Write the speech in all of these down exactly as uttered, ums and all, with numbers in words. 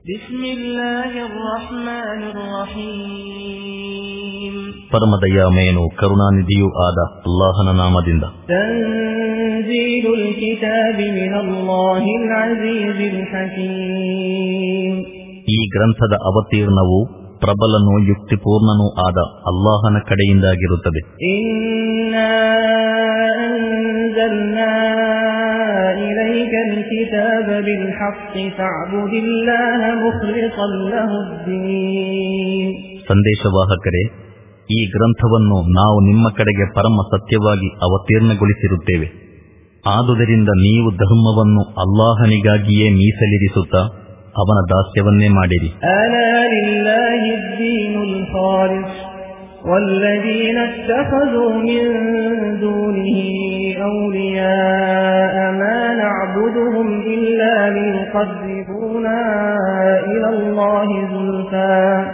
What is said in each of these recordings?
ಪರಮದಯಾಮಯನು ಕರುಣಾನಿಧಿಯೂ ಆದ ಅಲ್ಲಾಹನ ನಾಮದಿಂದ. ತಂಜೀಲುಲ್ ಕಿತಾಬಿ ಮಿನಲ್ಲಾಹಿಲ್ ಅಜೀಜಿಲ್ ಹಕೀಮ್. ಈ ಗ್ರಂಥದ ಅವತೀರ್ಣವು ಪ್ರಬಲನೂ ಯುಕ್ತಿಪೂರ್ಣನೂ ಆದ ಅಲ್ಲಾಹನ ಕಡೆಯಿಂದಾಗಿರುತ್ತದೆ. ಇನ್ನಾ ಅನ್ಜಲ್ನಾ ಇಲೈಕಲ್ ಕಿತಾಬ ಬಿಲ್ ಹಕ್ಕಿ ಫಅಬ್ದುಲ್ಲಾಹ ಮುಖ್ಲಿಸನ್ ಲಹುದ್ದೀನ್. ಸಂದೇಶವಾಹಕರೇ, ಈ ಗ್ರಂಥವನ್ನು ನಾವು ನಿಮ್ಮ ಕಡೆಗೆ ಪರಮ ಸತ್ಯವಾಗಿ ಅವತೀರ್ಣಗೊಳಿಸಿರುತ್ತೇವೆ. ಆದುದರಿಂದ ನೀವು ಧರ್ಮವನ್ನು ಅಲ್ಲಾಹನಿಗಾಗಿಯೇ ಮೀಸಲಿರಿಸುತ್ತಾ ಅವನ ದಾಸ್ಯವನ್ನೇ ಮಾಡಿರಿ. ಅಲಾ ಲಿಲ್ಲಾಹಿ ದ್ದೀನುಲ್ ಖಾಲಿಸ್ ವಲ್ಲದೀನ ಇತ್ತಖذೂ ಮಿನ್ ದೂನಿಹಿ ಔಲಿಯಾಅ ಮಾ ನಅಬುದುಹುಂ ಇಲ್ಲಾ ಲಿಯುಖರ್ರಿಬೂನಾ ಇಲಲ್ಲಾಹಿ ಝುಲ್ಫಾ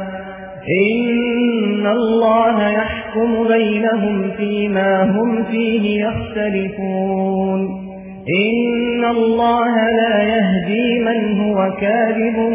ಇನ್ನಲ್ಲಾಹ ಯಹ್ಕುಮು ಬೈನಹುಂ ಫೀಮಾ ಹುಂ ಫೀಹಿ ಯಖ್ತಲಿಫೂನ್ ಇನ್ನಲ್ಲಾಹ ಲಾ ಯಹ್ದೀ ಮನ್ ಹುವ ಕಾದಿಬುನ್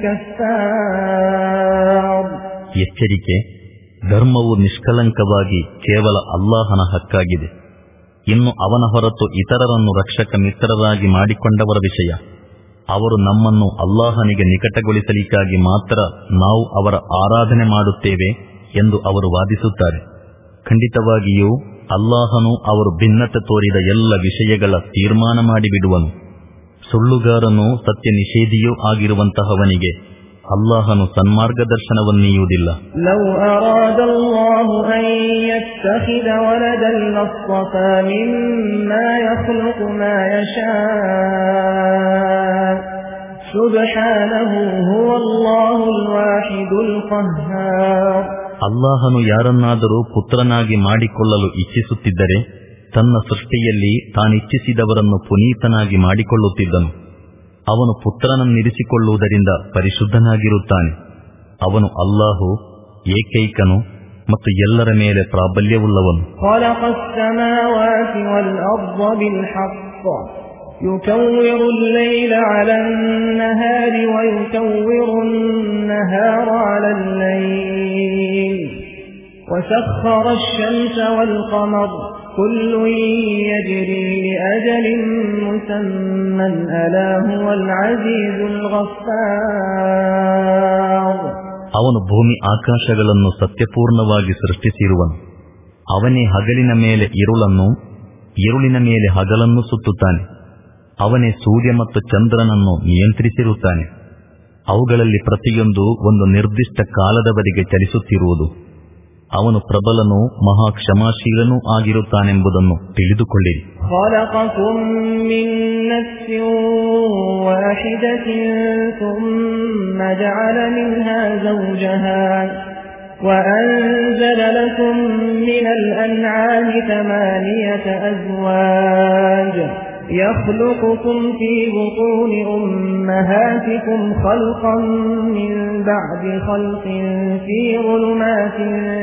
ಕಫ್ಫಾರ್. ಎಚ್ಚರಿಕೆ, ಧರ್ಮವು ನಿಷ್ಕಲಂಕವಾಗಿ ಕೇವಲ ಅಲ್ಲಾಹನ ಹಕ್ಕಾಗಿದೆ. ಇನ್ನು ಅವನ ಹೊರತು ಇತರರನ್ನು ರಕ್ಷಕ ಮಿತ್ರರಾಗಿ ಮಾಡಿಕೊಂಡವರ ವಿಷಯ, ಅವರು ನಮ್ಮನ್ನು ಅಲ್ಲಾಹನಿಗೆ ನಿಕಟಗೊಳಿಸಲಿಕ್ಕಾಗಿ ಮಾತ್ರ ನಾವು ಅವರ ಆರಾಧನೆ ಮಾಡುತ್ತೇವೆ ಎಂದು ಅವರು ವಾದಿಸುತ್ತಾರೆ. ಖಂಡಿತವಾಗಿಯೂ ಅಲ್ಲಾಹನು ಅವರು ಭಿನ್ನತೆ ತೋರಿದ ಎಲ್ಲ ವಿಷಯಗಳ ತೀರ್ಮಾನ ಮಾಡಿಬಿಡುವನು. ಸುಳ್ಳುಗಾರನೂ ಸತ್ಯ ನಿಷೇಧಿಯೂ ಆಗಿರುವಂತಹವನಿಗೆ ಅಲ್ಲಾಹನು ಸನ್ಮಾರ್ಗದರ್ಶನವನ್ನೀಯುವುದಿಲ್ಲ. ಲೌ ಅರಾದಲ್ಲಾಹು ಅನ್ ಯತ್ತಖಿದ ವಲದನ್ ಲಸ್ತಫಾ ಮಿಮ್ಮಾ ಯಖ್ಲುಕು ಮಾ ಯಶಾ ಸುಬ್ಹಾನಹು ಹುವಲ್ಲಾಹುಲ್ ವಾಹಿದುಲ್ ಖಹ್ಹಾರ್. ಅಲ್ಲಾಹನು ಯಾರನ್ನಾದರೂ ಪುತ್ರನಾಗಿ ಮಾಡಿಕೊಳ್ಳಲು ಇಚ್ಛಿಸುತ್ತಿದ್ದರೆ ತನ್ನ ಸೃಷ್ಟಿಯಲ್ಲಿ ತಾನಿಚ್ಛಿಸಿದವರನ್ನು ಪುನೀತನಾಗಿ ಮಾಡಿಕೊಳ್ಳುತ್ತಿದ್ದನು. ಅವನು ಪುತ್ರನನ್ನಿರಿಸಿಕೊಳ್ಳುವುದರಿಂದ ಪರಿಶುದ್ಧನಾಗಿರುತ್ತಾನೆ. ಅವನು ಅಲ್ಲಾಹು ಏಕೈಕನು ಮತ್ತು ಎಲ್ಲರ ಮೇಲೆ ಪ್ರಾಬಲ್ಯವುಳ್ಳವನು. ಖಲಖಸ್ ಸಮಾವಾತಿ ವಲ್ ಅರ್ದ ಬಿಲ್ ಹಕ್ ಯುಕವ್ವಿರು ಅಲ್-ಲೈಲ ಅಲನ್ ನಹಾರಿ ವ ಯುಕವ್ವಿರು ಅನ್-ನಹಾರ ಅಲಲ್ ಲೈಲ್ ವ ಸಖ್ಖರ ಅಶ್-ಶಮ್ಸ ವಲ್ क़ಮರ ಕುಲ್ಲುನ್ ಯಜ್ರಿ ಲಿಅಜಲಿನ್ ಮುಸಮ್ಮನ್ ಅಲಾ ಹುವಲ್ ಅಜೀಜುಲ್ ಗಫ್ಫಾರ್. ಅವನು ಭೂಮಿ ಆಕಾಶಗಳನ್ನು ಸತ್ಯಪೂರ್ಣವಾಗಿ ಸೃಷ್ಟಿಸಿರುವನು. ಅವನೇ ಹಗಲಿನ ಮೇಲೆ ಇರುಳನ್ನು, ಇರುಳಿನ ಮೇಲೆ ಹಗಲನ್ನು ಸುತ್ತುತ್ತಾನೆ. ಅವನೇ ಸೂರ್ಯ ಮತ್ತು ಚಂದ್ರನನ್ನು ನಿಯಂತ್ರಿಸಿರುತ್ತಾನೆ. ಅವುಗಳಲ್ಲಿ ಪ್ರತಿಯೊಂದು ಒಂದು ನಿರ್ದಿಷ್ಟ ಕಾಲದವರೆಗೆ ಚಲಿಸುತ್ತಿರುವುದು. ಅವನು ಪ್ರಬಲನೂ ಮಹಾ ಕ್ಷಮಾಶೀಲನೂ ಆಗಿರುತ್ತಾನೆಂಬುದನ್ನು ತಿಳಿದುಕೊಳ್ಳಿರಿ. ಖಲಖಕುಂ ಮಿನ್ ನಫ್ಸಿನ್ ವಾಹಿದತಿನ್ ಥುಮ್ಮ ಜಅಲ ಮಿನ್ಹಾ ಝೌಜಹಾ ವಅನ್ಜಲ ಲಕುಂ ಮಿನಲ್ ಅನ್ಆಮಿ ಥಮಾನಿಯತ ಅಜ್ವಾಜ್ يخلقكم في بطون أمهاتكم خلقا من بعد خلق في ظلمات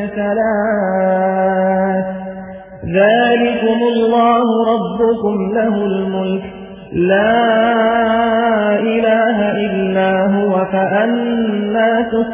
ثلاث ذلكم الله ربكم له الملك لا إله إلا هو فأنا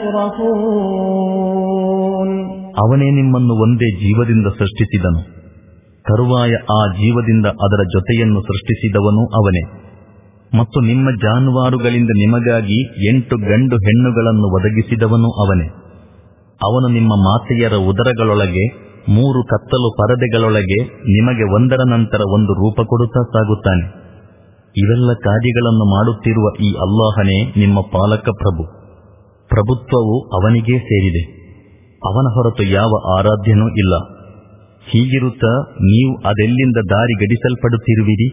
تصرفون. ಅವನೇ ನಿಮ್ಮನ್ನು ಒಂದೇ ಜೀವದಿಂದ ಸೃಷ್ಟಿಸಿದನು. ತರುವಾಯ ಆ ಜೀವದಿಂದ ಅದರ ಜೊತೆಯನ್ನು ಸೃಷ್ಟಿಸಿದವನು ಅವನೇ. ಮತ್ತು ನಿಮ್ಮ ಜಾನುವಾರುಗಳಿಂದ ನಿಮಗಾಗಿ ಎಂಟು ಗಂಡು ಹೆಣ್ಣುಗಳನ್ನು ಒದಗಿಸಿದವನು ಅವನೇ. ಅವನು ನಿಮ್ಮ ಮಾತೆಯರ ಉದರಗಳೊಳಗೆ ಮೂರು ಕತ್ತಲು ಪರದೆಗಳೊಳಗೆ ನಿಮಗೆ ಒಂದರ ನಂತರ ಒಂದು ರೂಪ ಕೊಡುತ್ತಾ ಸಾಗುತ್ತಾನೆ. ಇವೆಲ್ಲ ಕಾರ್ಯಗಳನ್ನು ಮಾಡುತ್ತಿರುವ ಈ ಅಲ್ಲಾಹನೇ ನಿಮ್ಮ ಪಾಲಕ ಪ್ರಭು. ಪ್ರಭುತ್ವವು ಅವನಿಗೇ ಸೇರಿದೆ. ಅವನ ಹೊರತು ಯಾವ ಆರಾಧ್ಯನೂ ಇಲ್ಲ. ಹೀಗಿರುತ್ತಾ ನೀವು ಅದೆಲ್ಲಿಂದ ದಾರಿ ಗಡಿಸಲ್ಪಡುತ್ತಿರುವಿರಿ?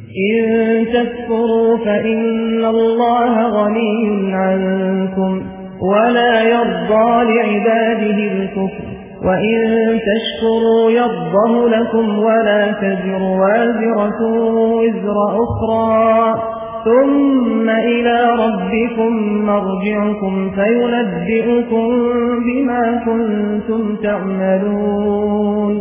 ثم إلى ربكم مرجعكم فينبئكم بما كنتم تعملون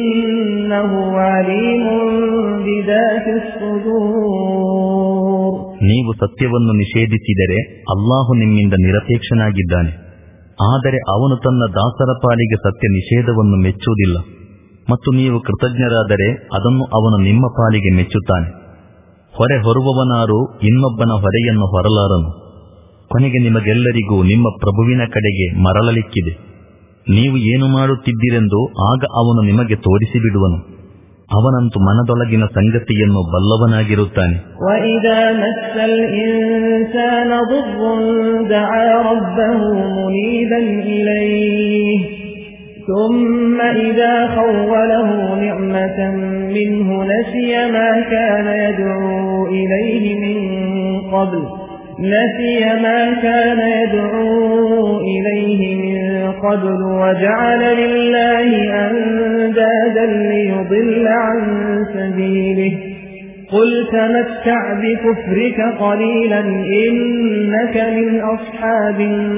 إنه عليم بذات الصدور. ನೀವು ಸತ್ಯವನ್ನು ನಿಷೇಧಿಸಿದರೆ ಅಲ್ಲಾಹು ನಿಮ್ಮಿಂದ ನಿರಪೇಕ್ಷನಾಗಿದ್ದಾನೆ. ಆದರೆ ಅವನು ತನ್ನ ದಾಸರ ಪಾಲಿಗೆ ಸತ್ಯ ನಿಷೇಧವನ್ನು ಮೆಚ್ಚುವುದಿಲ್ಲ, ಮತ್ತು ನೀವು ಕೃತಜ್ಞರಾದರೆ ಅದನ್ನು ಅವನು ನಿಮ್ಮ ಪಾಲಿಗೆ ಮೆಚ್ಚುತ್ತಾನೆ. ಹೊರೆ ಹೊರುವವನಾರು ಇನ್ನೊಬ್ಬನ ಹೊರೆಯನ್ನು ಹೊರಲಾರನು. ಕೊನೆಗೆ ನಿಮಗೆಲ್ಲರಿಗೂ ನಿಮ್ಮ ಪ್ರಭುವಿನ ಕಡೆಗೆ ಮರಳಲಿಕ್ಕಿದೆ. ನೀವು ಏನು ಮಾಡುತ್ತಿದ್ದೀರೆಂದು ಆಗ ಅವನು ನಿಮಗೆ ತೋರಿಸಿಬಿಡುವನು. ಅವನಂತೂ ಮನದೊಳಗಿನ ಸಂಗತಿಯನ್ನು ಬಲ್ಲವನಾಗಿರುತ್ತಾನೆ. وَإِذَا مَسَّ الْإِنسَانَ ضُرٌّ دَعَا رَبَّهُ مُنِيبًا إِلَيْهِ ثُمَّ إِذَا خَوَّلَهُ نِعْمَةً مِّنْهُ نَسِيَ مَا كَانَ يَدْعُو إِلَيْهِ مِن قَبْلُ نسي ما كان يدعو إليه من قبل وجعل لله أندادا ليضل عن سبيله قل تمتع بكفرك قليلا إنك من أصحاب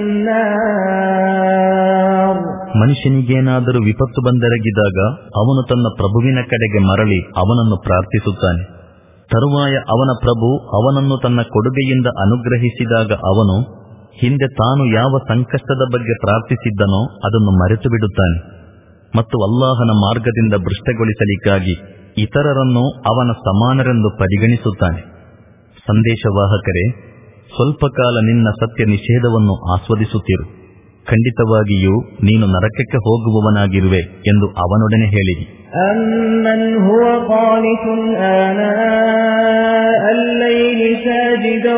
النار. ಮನುಷ್ಯನಿಗೇನಾದರೂ ವಿಪತ್ತು ಬಂದೆರಗಿದಾಗ ಅವನು ತನ್ನ ಪ್ರಭುವಿನ ಕಡೆಗೆ ಮರಳಿ ಅವನನ್ನು ಪ್ರಾರ್ಥಿಸುತ್ತಾನೆ. ತರುವಾಯ ಅವನ ಪ್ರಭು ಅವನನ್ನು ತನ್ನ ಕೊಡುಗೆಯಿಂದ ಅನುಗ್ರಹಿಸಿದಾಗ ಅವನು ಹಿಂದೆ ತಾನು ಯಾವ ಸಂಕಷ್ಟದ ಬಗ್ಗೆ ಪ್ರಾರ್ಥಿಸಿದ್ದನೋ ಅದನ್ನು ಮರೆತು ಬಿಡುತ್ತಾನೆ ಮತ್ತು ಅಲ್ಲಾಹನ ಮಾರ್ಗದಿಂದ ಭ್ರಷ್ಟಗೊಳಿಸಲಿಕ್ಕಾಗಿ ಇತರರನ್ನು ಅವನ ಸಮಾನರೆಂದು ಪರಿಗಣಿಸುತ್ತಾನೆ. ಸಂದೇಶವಾಹಕರೇ, ಸ್ವಲ್ಪ ಕಾಲ ನಿನ್ನ ಸತ್ಯ ನಿಷೇಧವನ್ನು ಆಸ್ವಾದಿಸುತ್ತಿರು. ಖಂಡಿತವಾಗಿಯೂ ನೀನು ನರಕಕ್ಕೆ ಹೋಗುವವನಾಗಿರುವೆ ಎಂದು ಅವನೊಡನೆ ಹೇಳಿರಿ. أَمَّنْ هُوَ قَانِتٌ آنَاءَ اللَّيْلِ سَاجِدًا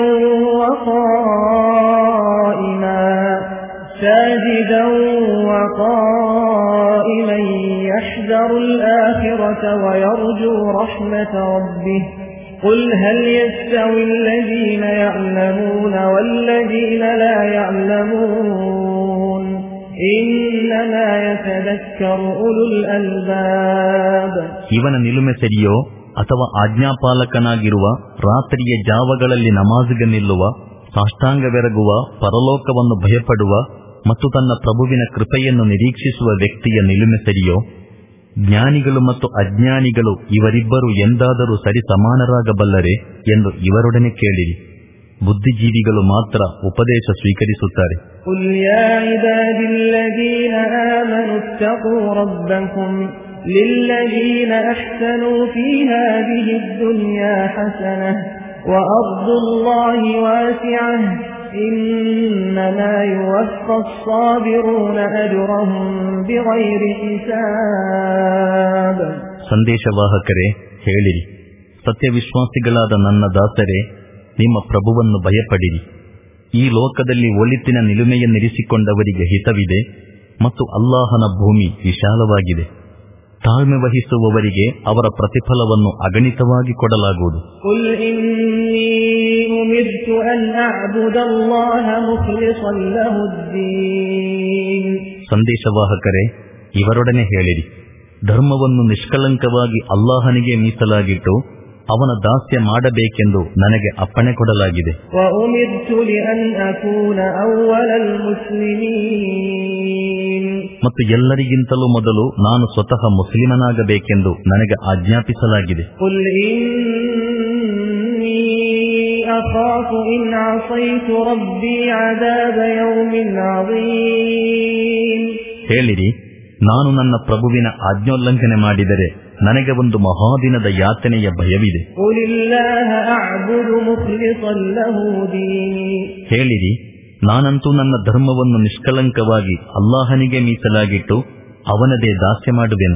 وَقَائِمًا سَاجِدًا وَقَائِمًا يَحْذَرُ الْآخِرَةَ وَيَرْجُو رَحْمَةَ رَبِّهِ قُلْ هَلْ يَسْتَوِي الَّذِينَ يَعْلَمُونَ وَالَّذِينَ لَا يَعْلَمُونَ إِنَّمَا يَتَذَكَّرُ أُولُو الْأَلْبَابِ. ಇವನ ನಿಲುಮೆ ಸರಿಯೋ ಅಥವಾ ಆಜ್ಞಾಪಾಲಕನಾಗಿರುವ ರಾತ್ರಿಯ ಜಾವಗಳಲ್ಲಿ ನಮಾಜಿಗೆ ನಿಲ್ಲುವ, ಸಾಷ್ಟಾಂಗವೆರಗುವ, ಪರಲೋಕವನ್ನು ಭಯಪಡುವ ಮತ್ತು ತನ್ನ ಪ್ರಭುವಿನ ಕೃಪೆಯನ್ನು ನಿರೀಕ್ಷಿಸುವ ವ್ಯಕ್ತಿಯ ನಿಲುಮೆ ಸರಿಯೋ? ಜ್ಞಾನಿಗಳು ಮತ್ತು ಅಜ್ಞಾನಿಗಳು ಇವರಿಬ್ಬರು ಎಂದಾದರೂ ಸರಿ ಸಮಾನರಾಗಬಲ್ಲರೆ ಎಂದು ಇವರೊಡನೆ ಕೇಳಿರಿ. ಬುದ್ಧಿಜೀವಿಗಳು ಮಾತ್ರ ಉಪದೇಶ ಸ್ವೀಕರಿಸುತ್ತಾರೆ. قُلْ يَا عِبَادِي الَّذِينَ آمَنُوا اتَّقُوا رَبَّكُمْ لِلَّذِينَ أَحْسَنُوا فِي هَذِهِ الدُّنْيَا حَسَنَةٌ وَأَرْضُ اللَّهِ وَاسِعَةٌ إِنَّمَا يُوَفَّى الصَّابِرُونَ أَجْرَهُم بِغَيْرِ حِسَابٍ. ಸಂದೇಶವಾಹಕರೇ, ಹೇಳಿರಿ, ಸತ್ಯವಿಶ್ವಾಸಿಗಳಾದ ನನ್ನ ದಾಸರೇ, ನಿಮ್ಮ ಪ್ರಭುವನ್ನು ಭಯಪಡಿರಿ. ಈ ಲೋಕದಲ್ಲಿ ಒಳಿತಿನ ನಿಲುಮೆಯನ್ನಿರಿಸಿಕೊಂಡವರಿಗೆ ಹಿತವಿದೆ ಮತ್ತು ಅಲ್ಲಾಹನ ಭೂಮಿ ವಿಶಾಲವಾಗಿದೆ. ತಾಳ್ಮೆ ವಹಿಸುವವರಿಗೆ ಅವರ ಪ್ರತಿಫಲವನ್ನು ಅಗಣಿತವಾಗಿ ಕೊಡಲಾಗುವುದು. قُلْ إِنِّي أُمِرْتُ أَنْ أَعْبُدَ اللَّهَ مُخْلِصًا لَهُ الدِّينَ. ಸಂದೇಶವಾಹಕರೇ, ಇವರೊಡನೆ ಹೇಳಿರಿ, ಧರ್ಮವನ್ನು ನಿಷ್ಕಳಂಕವಾಗಿ ಅಲ್ಲಾಹನಿಗೆ ಮೀಸಲಾಗಿಟ್ಟು ಅವನ ದಾಸ್ಯ ಮಾಡಬೇಕೆಂದು ನನಗೆ ಅಪ್ಪಣೆ ಕೊಡಲಾಗಿದೆ. ಮತ್ತು ಎಲ್ಲರಿಗಿಂತಲೂ ಮೊದಲು ನಾನು ಸ್ವತಃ ಮುಸ್ಲಿಮನಾಗಬೇಕೆಂದು ನನಗೆ ಆಜ್ಞಾಪಿಸಲಾಗಿದೆ. ಹೇಳಿರಿ, ನಾನು ನನ್ನ ಪ್ರಭುವಿನ ಆಜ್ಞೋಲ್ಲಂಘನೆ ಮಾಡಿದರೆ ನನಗೆ ಒಂದು ಮಹಾದಿನದ ಯಾತನೆಯ ಭಯವಿದೆ. ಹೇಳಿರಿ, ನಾನಂತೂ ನನ್ನ ಧರ್ಮವನ್ನು ನಿಷ್ಕಳಂಕವಾಗಿ ಅಲ್ಲಾಹನಿಗೆ ಮೀಸಲಾಗಿಟ್ಟು ಅವನದೇ ದಾಸ್ಯ ಮಾಡುವೆನು.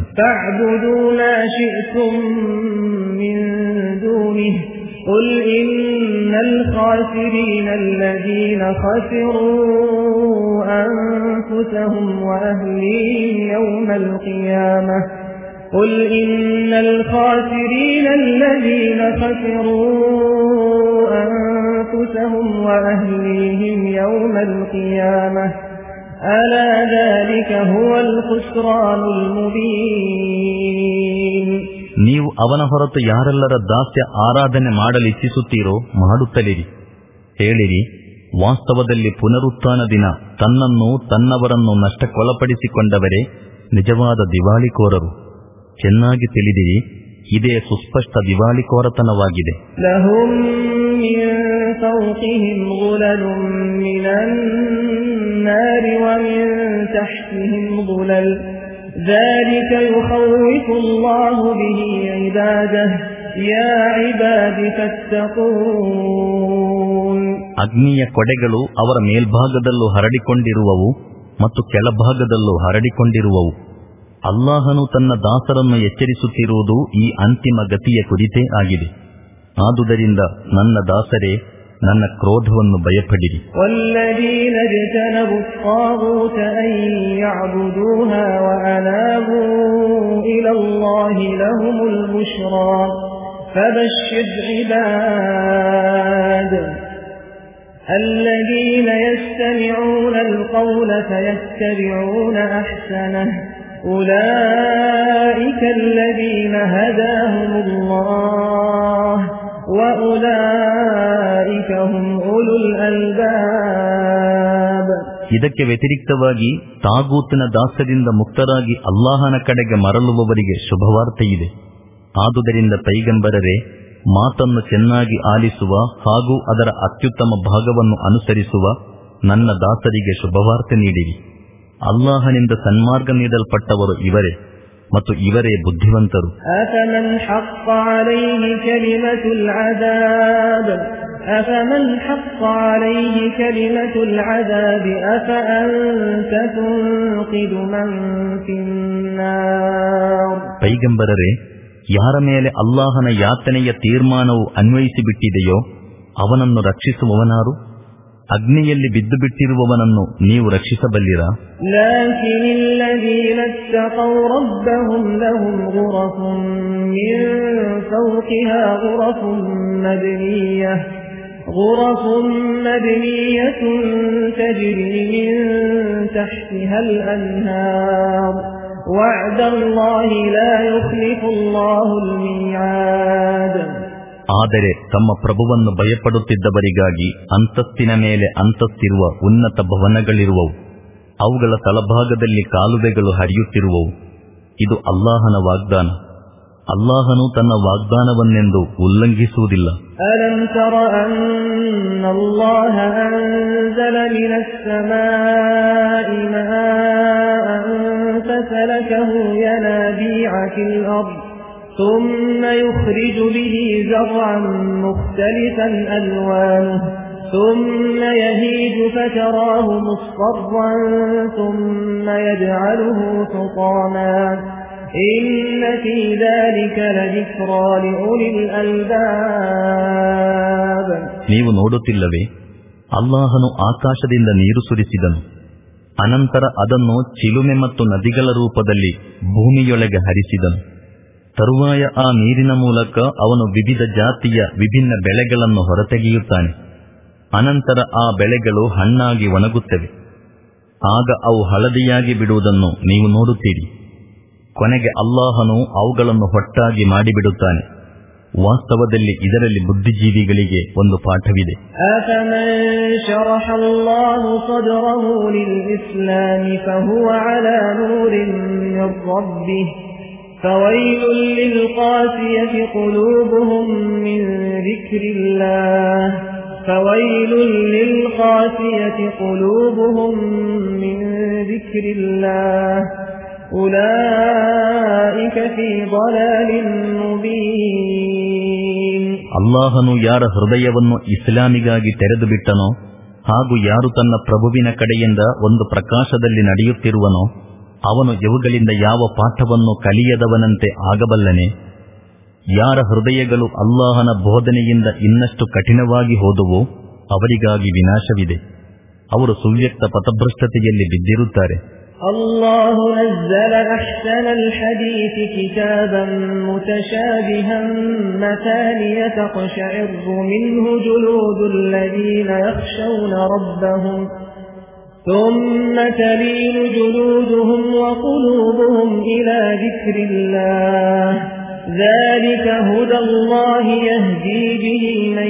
قُلْ إِنَّ الْخَاسِرِينَ الَّذِينَ خَسِرُوا أَنفُسَهُمْ وَأَهْلِيهِمْ يَوْمَ الْقِيَامَةِ قُلْ إِنَّ الْخَاسِرِينَ الَّذِينَ خَسِرُوا أَنفُسَهُمْ وَأَهْلِيهِمْ يَوْمَ الْقِيَامَةِ أَلَا ذَلِكَ هُوَ الْخُسْرَانُ الْمُبِينُ. ನೀವು ಅವನ ಹೊರತು ಯಾರೆಲ್ಲರ ದಾಸ್ಯ ಆರಾಧನೆ ಮಾಡಲಿಚ್ಛಿಸುತ್ತೀರೋ ಮಾಡುತ್ತಲಿರಿ. ಹೇಳಿರಿ, ವಾಸ್ತವದಲ್ಲಿ ಪುನರುತ್ಥಾನ ದಿನ ತನ್ನನ್ನು ತನ್ನವರನ್ನು ನಷ್ಟಕ್ಕೊಳಪಡಿಸಿಕೊಂಡವರೇ ನಿಜವಾದ ದಿವಾಳಿಕೋರರು. ಚೆನ್ನಾಗಿ ತಿಳಿದಿರಿ, ಇದೇ ಸುಸ್ಪಷ್ಟ ದಿವಾಳಿಕೋರತನವಾಗಿದೆ. ಲಹುಂ ಮಿನ್ فوقهم ظلل من النار ومن تحتهم ظلل ذلك يخوف الله به عباده يا عباد فاتقون. ಅಗ್ನಿಯ ಕೊಡೆಗಳು ಅವರ ಮೇಲ್ಭಾಗದಲ್ಲೂ ಹರಡಿಕೊಂಡಿರುವವು ಮತ್ತು ಕೆಳಭಾಗದಲ್ಲೂ ಹರಡಿಕೊಂಡಿರುವವು. ಅಲ್ಲಾಹನು ತನ್ನ ದಾಸರನ್ನು ಎಚ್ಚರಿಸುತ್ತಿರುವುದು ಈ ಅಂತಿಮ ಗತಿಯ ಕುರಿತೇ ಆಗಿದೆ. ಆದುದರಿಂದ ನನ್ನ ದಾಸರೇ, ನನ್ನ ಕ್ರೋಧವನ್ನು ಭಯಪಡಿರಿ. والذين اجتنبوا الطاغوت أن يعبدوها وأنابوا إلى الله لهم البشرى فبشر عباد الذين يستمعون القول فيتبعون أحسنه أولئك الذين هداهم الله وأولئك هم أولو الألباب. ಇದಕ್ಕೆ ವ್ಯತಿರಿಕ್ತವಾಗಿ ತಾಗೂತಿನ ದಾಸ್ಯದಿಂದ ಮುಕ್ತರಾಗಿ ಅಲ್ಲಾಹನ ಕಡೆಗೆ ಮರಳುವವರಿಗೆ ಶುಭವಾರ್ತೆಯಿದೆ. ಆದುದರಿಂದ ಪೈಗಂಬರರೇ, ಮಾತನ್ನು ಚೆನ್ನಾಗಿ ಆಲಿಸುವ ಹಾಗೂ ಅದರ ಅತ್ಯುತ್ತಮ ಭಾಗವನ್ನು ಅನುಸರಿಸುವ ನನ್ನ ದಾಸರಿಗೆ ಶುಭವಾರ್ತೆ ನೀಡಿರಿ. ಅಲ್ಲಾಹನಿಂದ ಸನ್ಮಾರ್ಗ ನೀಡಲ್ಪಟ್ಟವರು ಇವರೇ ಮತ್ತು ಇವರೇ ಬುದ್ಧಿವಂತರು. ಅಫಮನ್ ಹಕ್ಕ ಅಲೈಹಿ ಕಲಿಮತುಲ್ ಅದಾಬ್ ಅಫಮನ್ ಹಕ್ಕ ಅಲೈಹಿ ಕಲಿಮತುಲ್ ಅದಾಬ್ ಅಫಅಂತ ತುನ್ಕಿದು ಮನ್ ಫಿನ್ನಾರ್. ಪೈಗಂಬರರೇ, ಯಾರ ಮೇಲೆ ಅಲ್ಲಾಹನ ಯಾತನೆಯ ತೀರ್ಮಾನವು ಅನ್ವಯಿಸಿಬಿಟ್ಟಿದೆಯೋ ಅವನನ್ನು ರಕ್ಷಿಸುವವನಾರು? ಅಗ್ನಿಯಲ್ಲಿ ಬಿದ್ದು ಬಿಟ್ಟಿರುವವನನ್ನು ನೀವು ರಕ್ಷಿಸಬಲ್ಲಿರಾ? غرف مبنية تجري من تحتها الأنهار وعد الله لا يخلف الله الميعاد. ಆದರೆ ತಮ್ಮ ಪ್ರಭುವನ್ನು ಭಯಪಡುತ್ತಿದ್ದವರಿಗಾಗಿ ಅಂತಸ್ತಿನ ಮೇಲೆ ಅಂತಸ್ತಿರುವ ಉನ್ನತ ಭವನಗಳಿರುವವು. ಅವುಗಳ ತಳಭಾಗದಲ್ಲಿ ಕಾಲುವೆಗಳು ಹರಿಯುತ್ತಿರುವವು. ಇದು ಅಲ್ಲಾಹನ ವಾಗ್ದಾನ. ಅಲ್ಲಾಹನು ತನ್ನ ವಾಗ್ದಾನವನ್ನೆಂದು ಉಲ್ಲಂಘಿಸುವುದಿಲ್ಲ. ಅಲಂ ತರ ಅನ್ನ ಅಲ್ಲಾಹ ಅನ್ಜಲ ಮಿನಸ್ ಸಮಾಇ ಮಾಅನ್ ಫಸಲಕಹು ಯನಾಬಿಅ ಫಿಲ್ ಅರ್ದ್ ثم يخرج به زرعا مختلفا ألوانه ثم يهيج فتراه مصفرا ثم يجعله حطاما إن في ذلك لذكرى لأولي الألباب. ನೀವು ನೋಡುತ್ತಿಲ್ಲವೇ, ಅಲ್ಲಾಹನು ಆಕಾಶದಿಂದ ನೀರು ಸುರಿಸಿದನು, ಅನಂತರ ಅದನ್ನು ಚಿಲುಮೆ ಮತ್ತು ನದಿಗಳ ರೂಪದಲ್ಲಿ ಭೂಮಿಯೊಳಗೆ ಹರಿಸಿದನು. ತರುವಾಯ ಆ ನೀರಿನ ಮೂಲಕ ಅವನು ವಿವಿಧ ಜಾತಿಯ ವಿಭಿನ್ನ ಬೆಳೆಗಳನ್ನು ಹೊರತೆಗೆಯುತ್ತಾನೆ. ಅನಂತರ ಆ ಬೆಳೆಗಳು ಹಣ್ಣಾಗಿ ಒಣಗುತ್ತವೆ. ಆಗ ಅವು ಹಳದಿಯಾಗಿ ಬಿಡುವುದನ್ನು ನೀವು ನೋಡುತ್ತೀರಿ. ಕೊನೆಗೆ ಅಲ್ಲಾಹನು ಅವುಗಳನ್ನು ಹೊಟ್ಟಾಗಿ ಮಾಡಿಬಿಡುತ್ತಾನೆ. ವಾಸ್ತವದಲ್ಲಿ ಇದರಲ್ಲಿ ಬುದ್ಧಿಜೀವಿಗಳಿಗೆ ಒಂದು ಪಾಠವಿದೆ. فويل للقاسية قلوبهم من ذكر الله فويل للقاسية قلوبهم من ذكر الله أولئك في ضلال مبين. ಅಲ್ಲಾಹನು ಯಾರ ಹೃದಯವನ್ನು ಇಸ್ಲಾಮಿಗಾಗಿ ತೆರೆದು ಬಿಟ್ಟನೋ ಹಾಗೂ ಯಾರು ತನ್ನ ಪ್ರಭುವಿನ ಕಡೆಯಿಂದ ಒಂದು ಪ್ರಕಾಶದಲ್ಲಿ ನಡೆಯುತ್ತಿರುವನೋ ಅವನು ಇವುಗಳಿಂದ ಯಾವ ಪಾಠವನ್ನು ಕಲಿಯದವನಂತೆ ಆಗಬಲ್ಲನೆ? ಯಾರ ಹೃದಯಗಳು ಅಲ್ಲಾಹನ ಬೋಧನೆಯಿಂದ ಇನ್ನಷ್ಟು ಕಠಿಣವಾಗಿ ಹೋದುವೋ ಅವರಿಗಾಗಿ ವಿನಾಶವಿದೆ. ಅವರು ಸುವ್ಯಕ್ತ ಪಥಭ್ರಷ್ಟತೆಯಲ್ಲಿ ಬಿದ್ದಿರುತ್ತಾರೆ. ಅಲ್ಲಾಹು ನzzಲ ಅಹ್ಸನಲ್ ಹದೀಥಿ ಕಿತಾಬನ್ ಮುತಶಾಬಿಹನ್ ಮಥಾನಿಯ ತಖ್ಶಇರು ಮಿನ್ಹು ಜುಲೂದುಲ್ ಲದೀನ ಯಖ್ಶೌನ ರಬ್ಬಹುಂ ثم تلين جلودهم وقلوبهم إلى ذكر الله ذلك هدى الله يهدي به من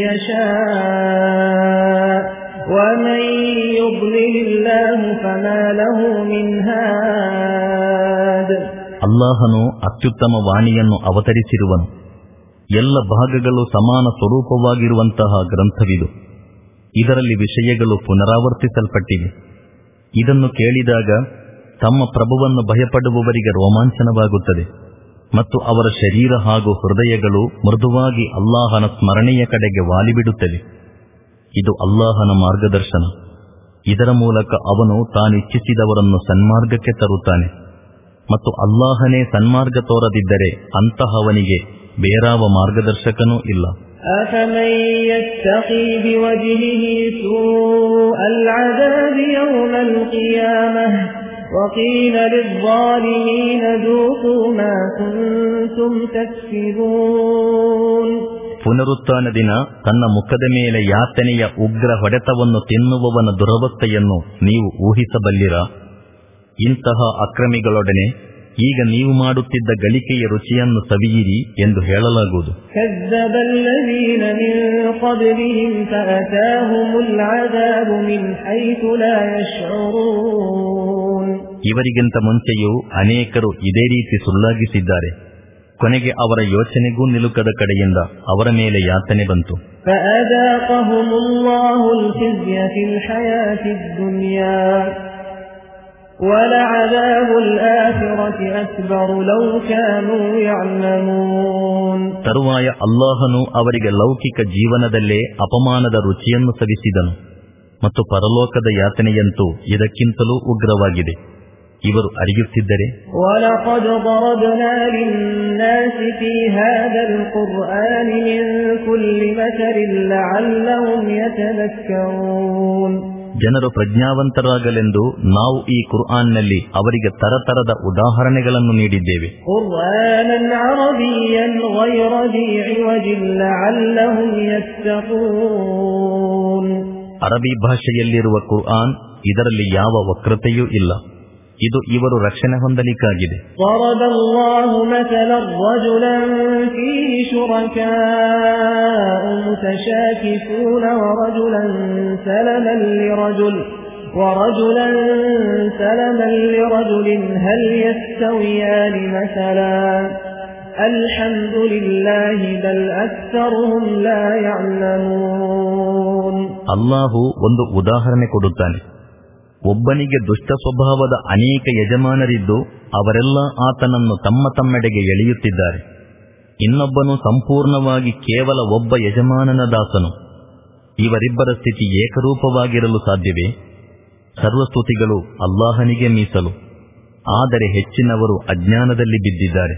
يشاء ومن يضلل الله فما له من هاد. ಅಲ್ಲಾಹನು ಅತ್ಯುತ್ತಮ ವಾಣಿಯನ್ನು ಅವತರಿಸಿರುವನು. ಎಲ್ಲ ಭಾಗಗಳು ಸಮಾನ ಸ್ವರೂಪವಾಗಿರುವಂತಹ ಗ್ರಂಥವಿದು. ಇದರಲ್ಲಿ ವಿಷಯಗಳು ಪುನರಾವರ್ತಿಸಲ್ಪಟ್ಟಿವೆ. ಇದನ್ನು ಕೇಳಿದಾಗ ತಮ್ಮ ಪ್ರಭುವನ್ನು ಭಯಪಡುವವರಿಗೆ ರೋಮಾಂಚನವಾಗುತ್ತದೆ ಮತ್ತು ಅವರ ಶರೀರ ಹಾಗೂ ಹೃದಯಗಳು ಮೃದುವಾಗಿ ಅಲ್ಲಾಹನ ಸ್ಮರಣೆಯ ಕಡೆಗೆ ವಾಲಿಬಿಡುತ್ತವೆ. ಇದು ಅಲ್ಲಾಹನ ಮಾರ್ಗದರ್ಶನ. ಇದರ ಮೂಲಕ ಅವನು ತಾನಿಚ್ಛಿಸಿದವರನ್ನು ಸನ್ಮಾರ್ಗಕ್ಕೆ ತರುತ್ತಾನೆ ಮತ್ತು ಅಲ್ಲಾಹನೇ ಸನ್ಮಾರ್ಗ ತೋರದಿದ್ದರೆ ಅಂತಹವನಿಗೆ ಬೇರಾವ ಮಾರ್ಗದರ್ಶಕನೂ ಇಲ್ಲ. أفمن يتقي بوجهه سوء العذاب يوم القيامة وقيل للظالمين ذوقوا ما كنتم تكسبون. ಪುನರುತ್ಥಾನ ದಿನ ತನ್ನ ಮುಖದ ಮೇಲೆ ಯಾತನೆಯ ಉಗ್ರ ಹೊಡೆತವನ್ನು ತಿನ್ನುವವನ ದುರವಸ್ಥೆಯನ್ನು ನೀವು ಊಹಿಸಬಲ್ಲಿರಾ? ಇಂತಹ ಅಕ್ರಮಿಗಳೊಡನೆ ಈಗ ನೀವು ಮಾಡುತ್ತಿದ್ದ ಗಳಿಕೆಯ ರುಚಿಯನ್ನು ಸವಿಯಿರಿ ಎಂದು ಹೇಳಲಾಗುವುದು. ಇವರಿಗಿಂತ ಮುಂಚೆಯೂ ಅನೇಕರು ಇದೇ ರೀತಿ ಸುಳ್ಳಾಗಿಸಿದ್ದಾರೆ. ಕೊನೆಗೆ ಅವರ ಯೋಚನೆಗೂ ನಿಲುಕದ ಕಡೆಯಿಂದ ಅವರ ಮೇಲೆ ಯಾತನೆ ಬಂತು. ತರುವಾಯ ಅಲ್ಲಾಹನು ಅವರಿಗೆ ಲೌಕಿಕ ಜೀವನದಲ್ಲೇ ಅಪಮಾನದ ರುಚಿಯನ್ನು ಸವಿಸಿದನು ಮತ್ತು ಪರಲೋಕದ ಯಾತನೆಯಂತೂ ಇದಕ್ಕಿಂತಲೂ ಉಗ್ರವಾಗಿದೆ. ಇವರು ಅರಿಯುತ್ತಿದ್ದರೆ ಜನರು ಪ್ರಜ್ಞಾವಂತರಾಗಲೆಂದು ನಾವು ಈ ಕುರ್ಆನ್ನಲ್ಲಿ ಅವರಿಗೆ ತರತರದ ಉದಾಹರಣೆಗಳನ್ನು ನೀಡಿದ್ದೇವೆ. ಅರಬಿ ಭಾಷೆಯಲ್ಲಿರುವ ಕುರ್ಆನ್, ಇದರಲ್ಲಿ ಯಾವ ವಕ್ರತೆಯೂ ಇಲ್ಲ. ಇದು ಇವರು ರಕ್ಷಣೆ ಹೊಂದಲಿಕ್ಕಾಗಿದೆ. ಅಲ್ಲಾಹು ಒಂದು ಉದಾಹರಣೆ ಕೊಡುತ್ತಾನೆ. ಒಬ್ಬನಿಗೆ ದುಷ್ಟ ಸ್ವಭಾವದ ಅನೇಕ ಯಜಮಾನರಿದ್ದು ಅವರೆಲ್ಲ ಆತನನ್ನು ತಮ್ಮ ತಮ್ಮೆಡೆಗೆ ಎಳೆಯುತ್ತಿದ್ದಾರೆ. ಇನ್ನೊಬ್ಬನು ಸಂಪೂರ್ಣವಾಗಿ ಕೇವಲ ಒಬ್ಬ ಯಜಮಾನನ ದಾಸನು. ಇವರಿಬ್ಬರ ಸ್ಥಿತಿ ಏಕರೂಪವಾಗಿರಲು ಸಾಧ್ಯವೇ? ಸರ್ವಸ್ತುತಿಗಳು ಅಲ್ಲಾಹನಿಗೆ ಮೀಸಲು. ಆದರೆ ಹೆಚ್ಚಿನವರು ಅಜ್ಞಾನದಲ್ಲಿ ಬಿದ್ದಿದ್ದಾರೆ.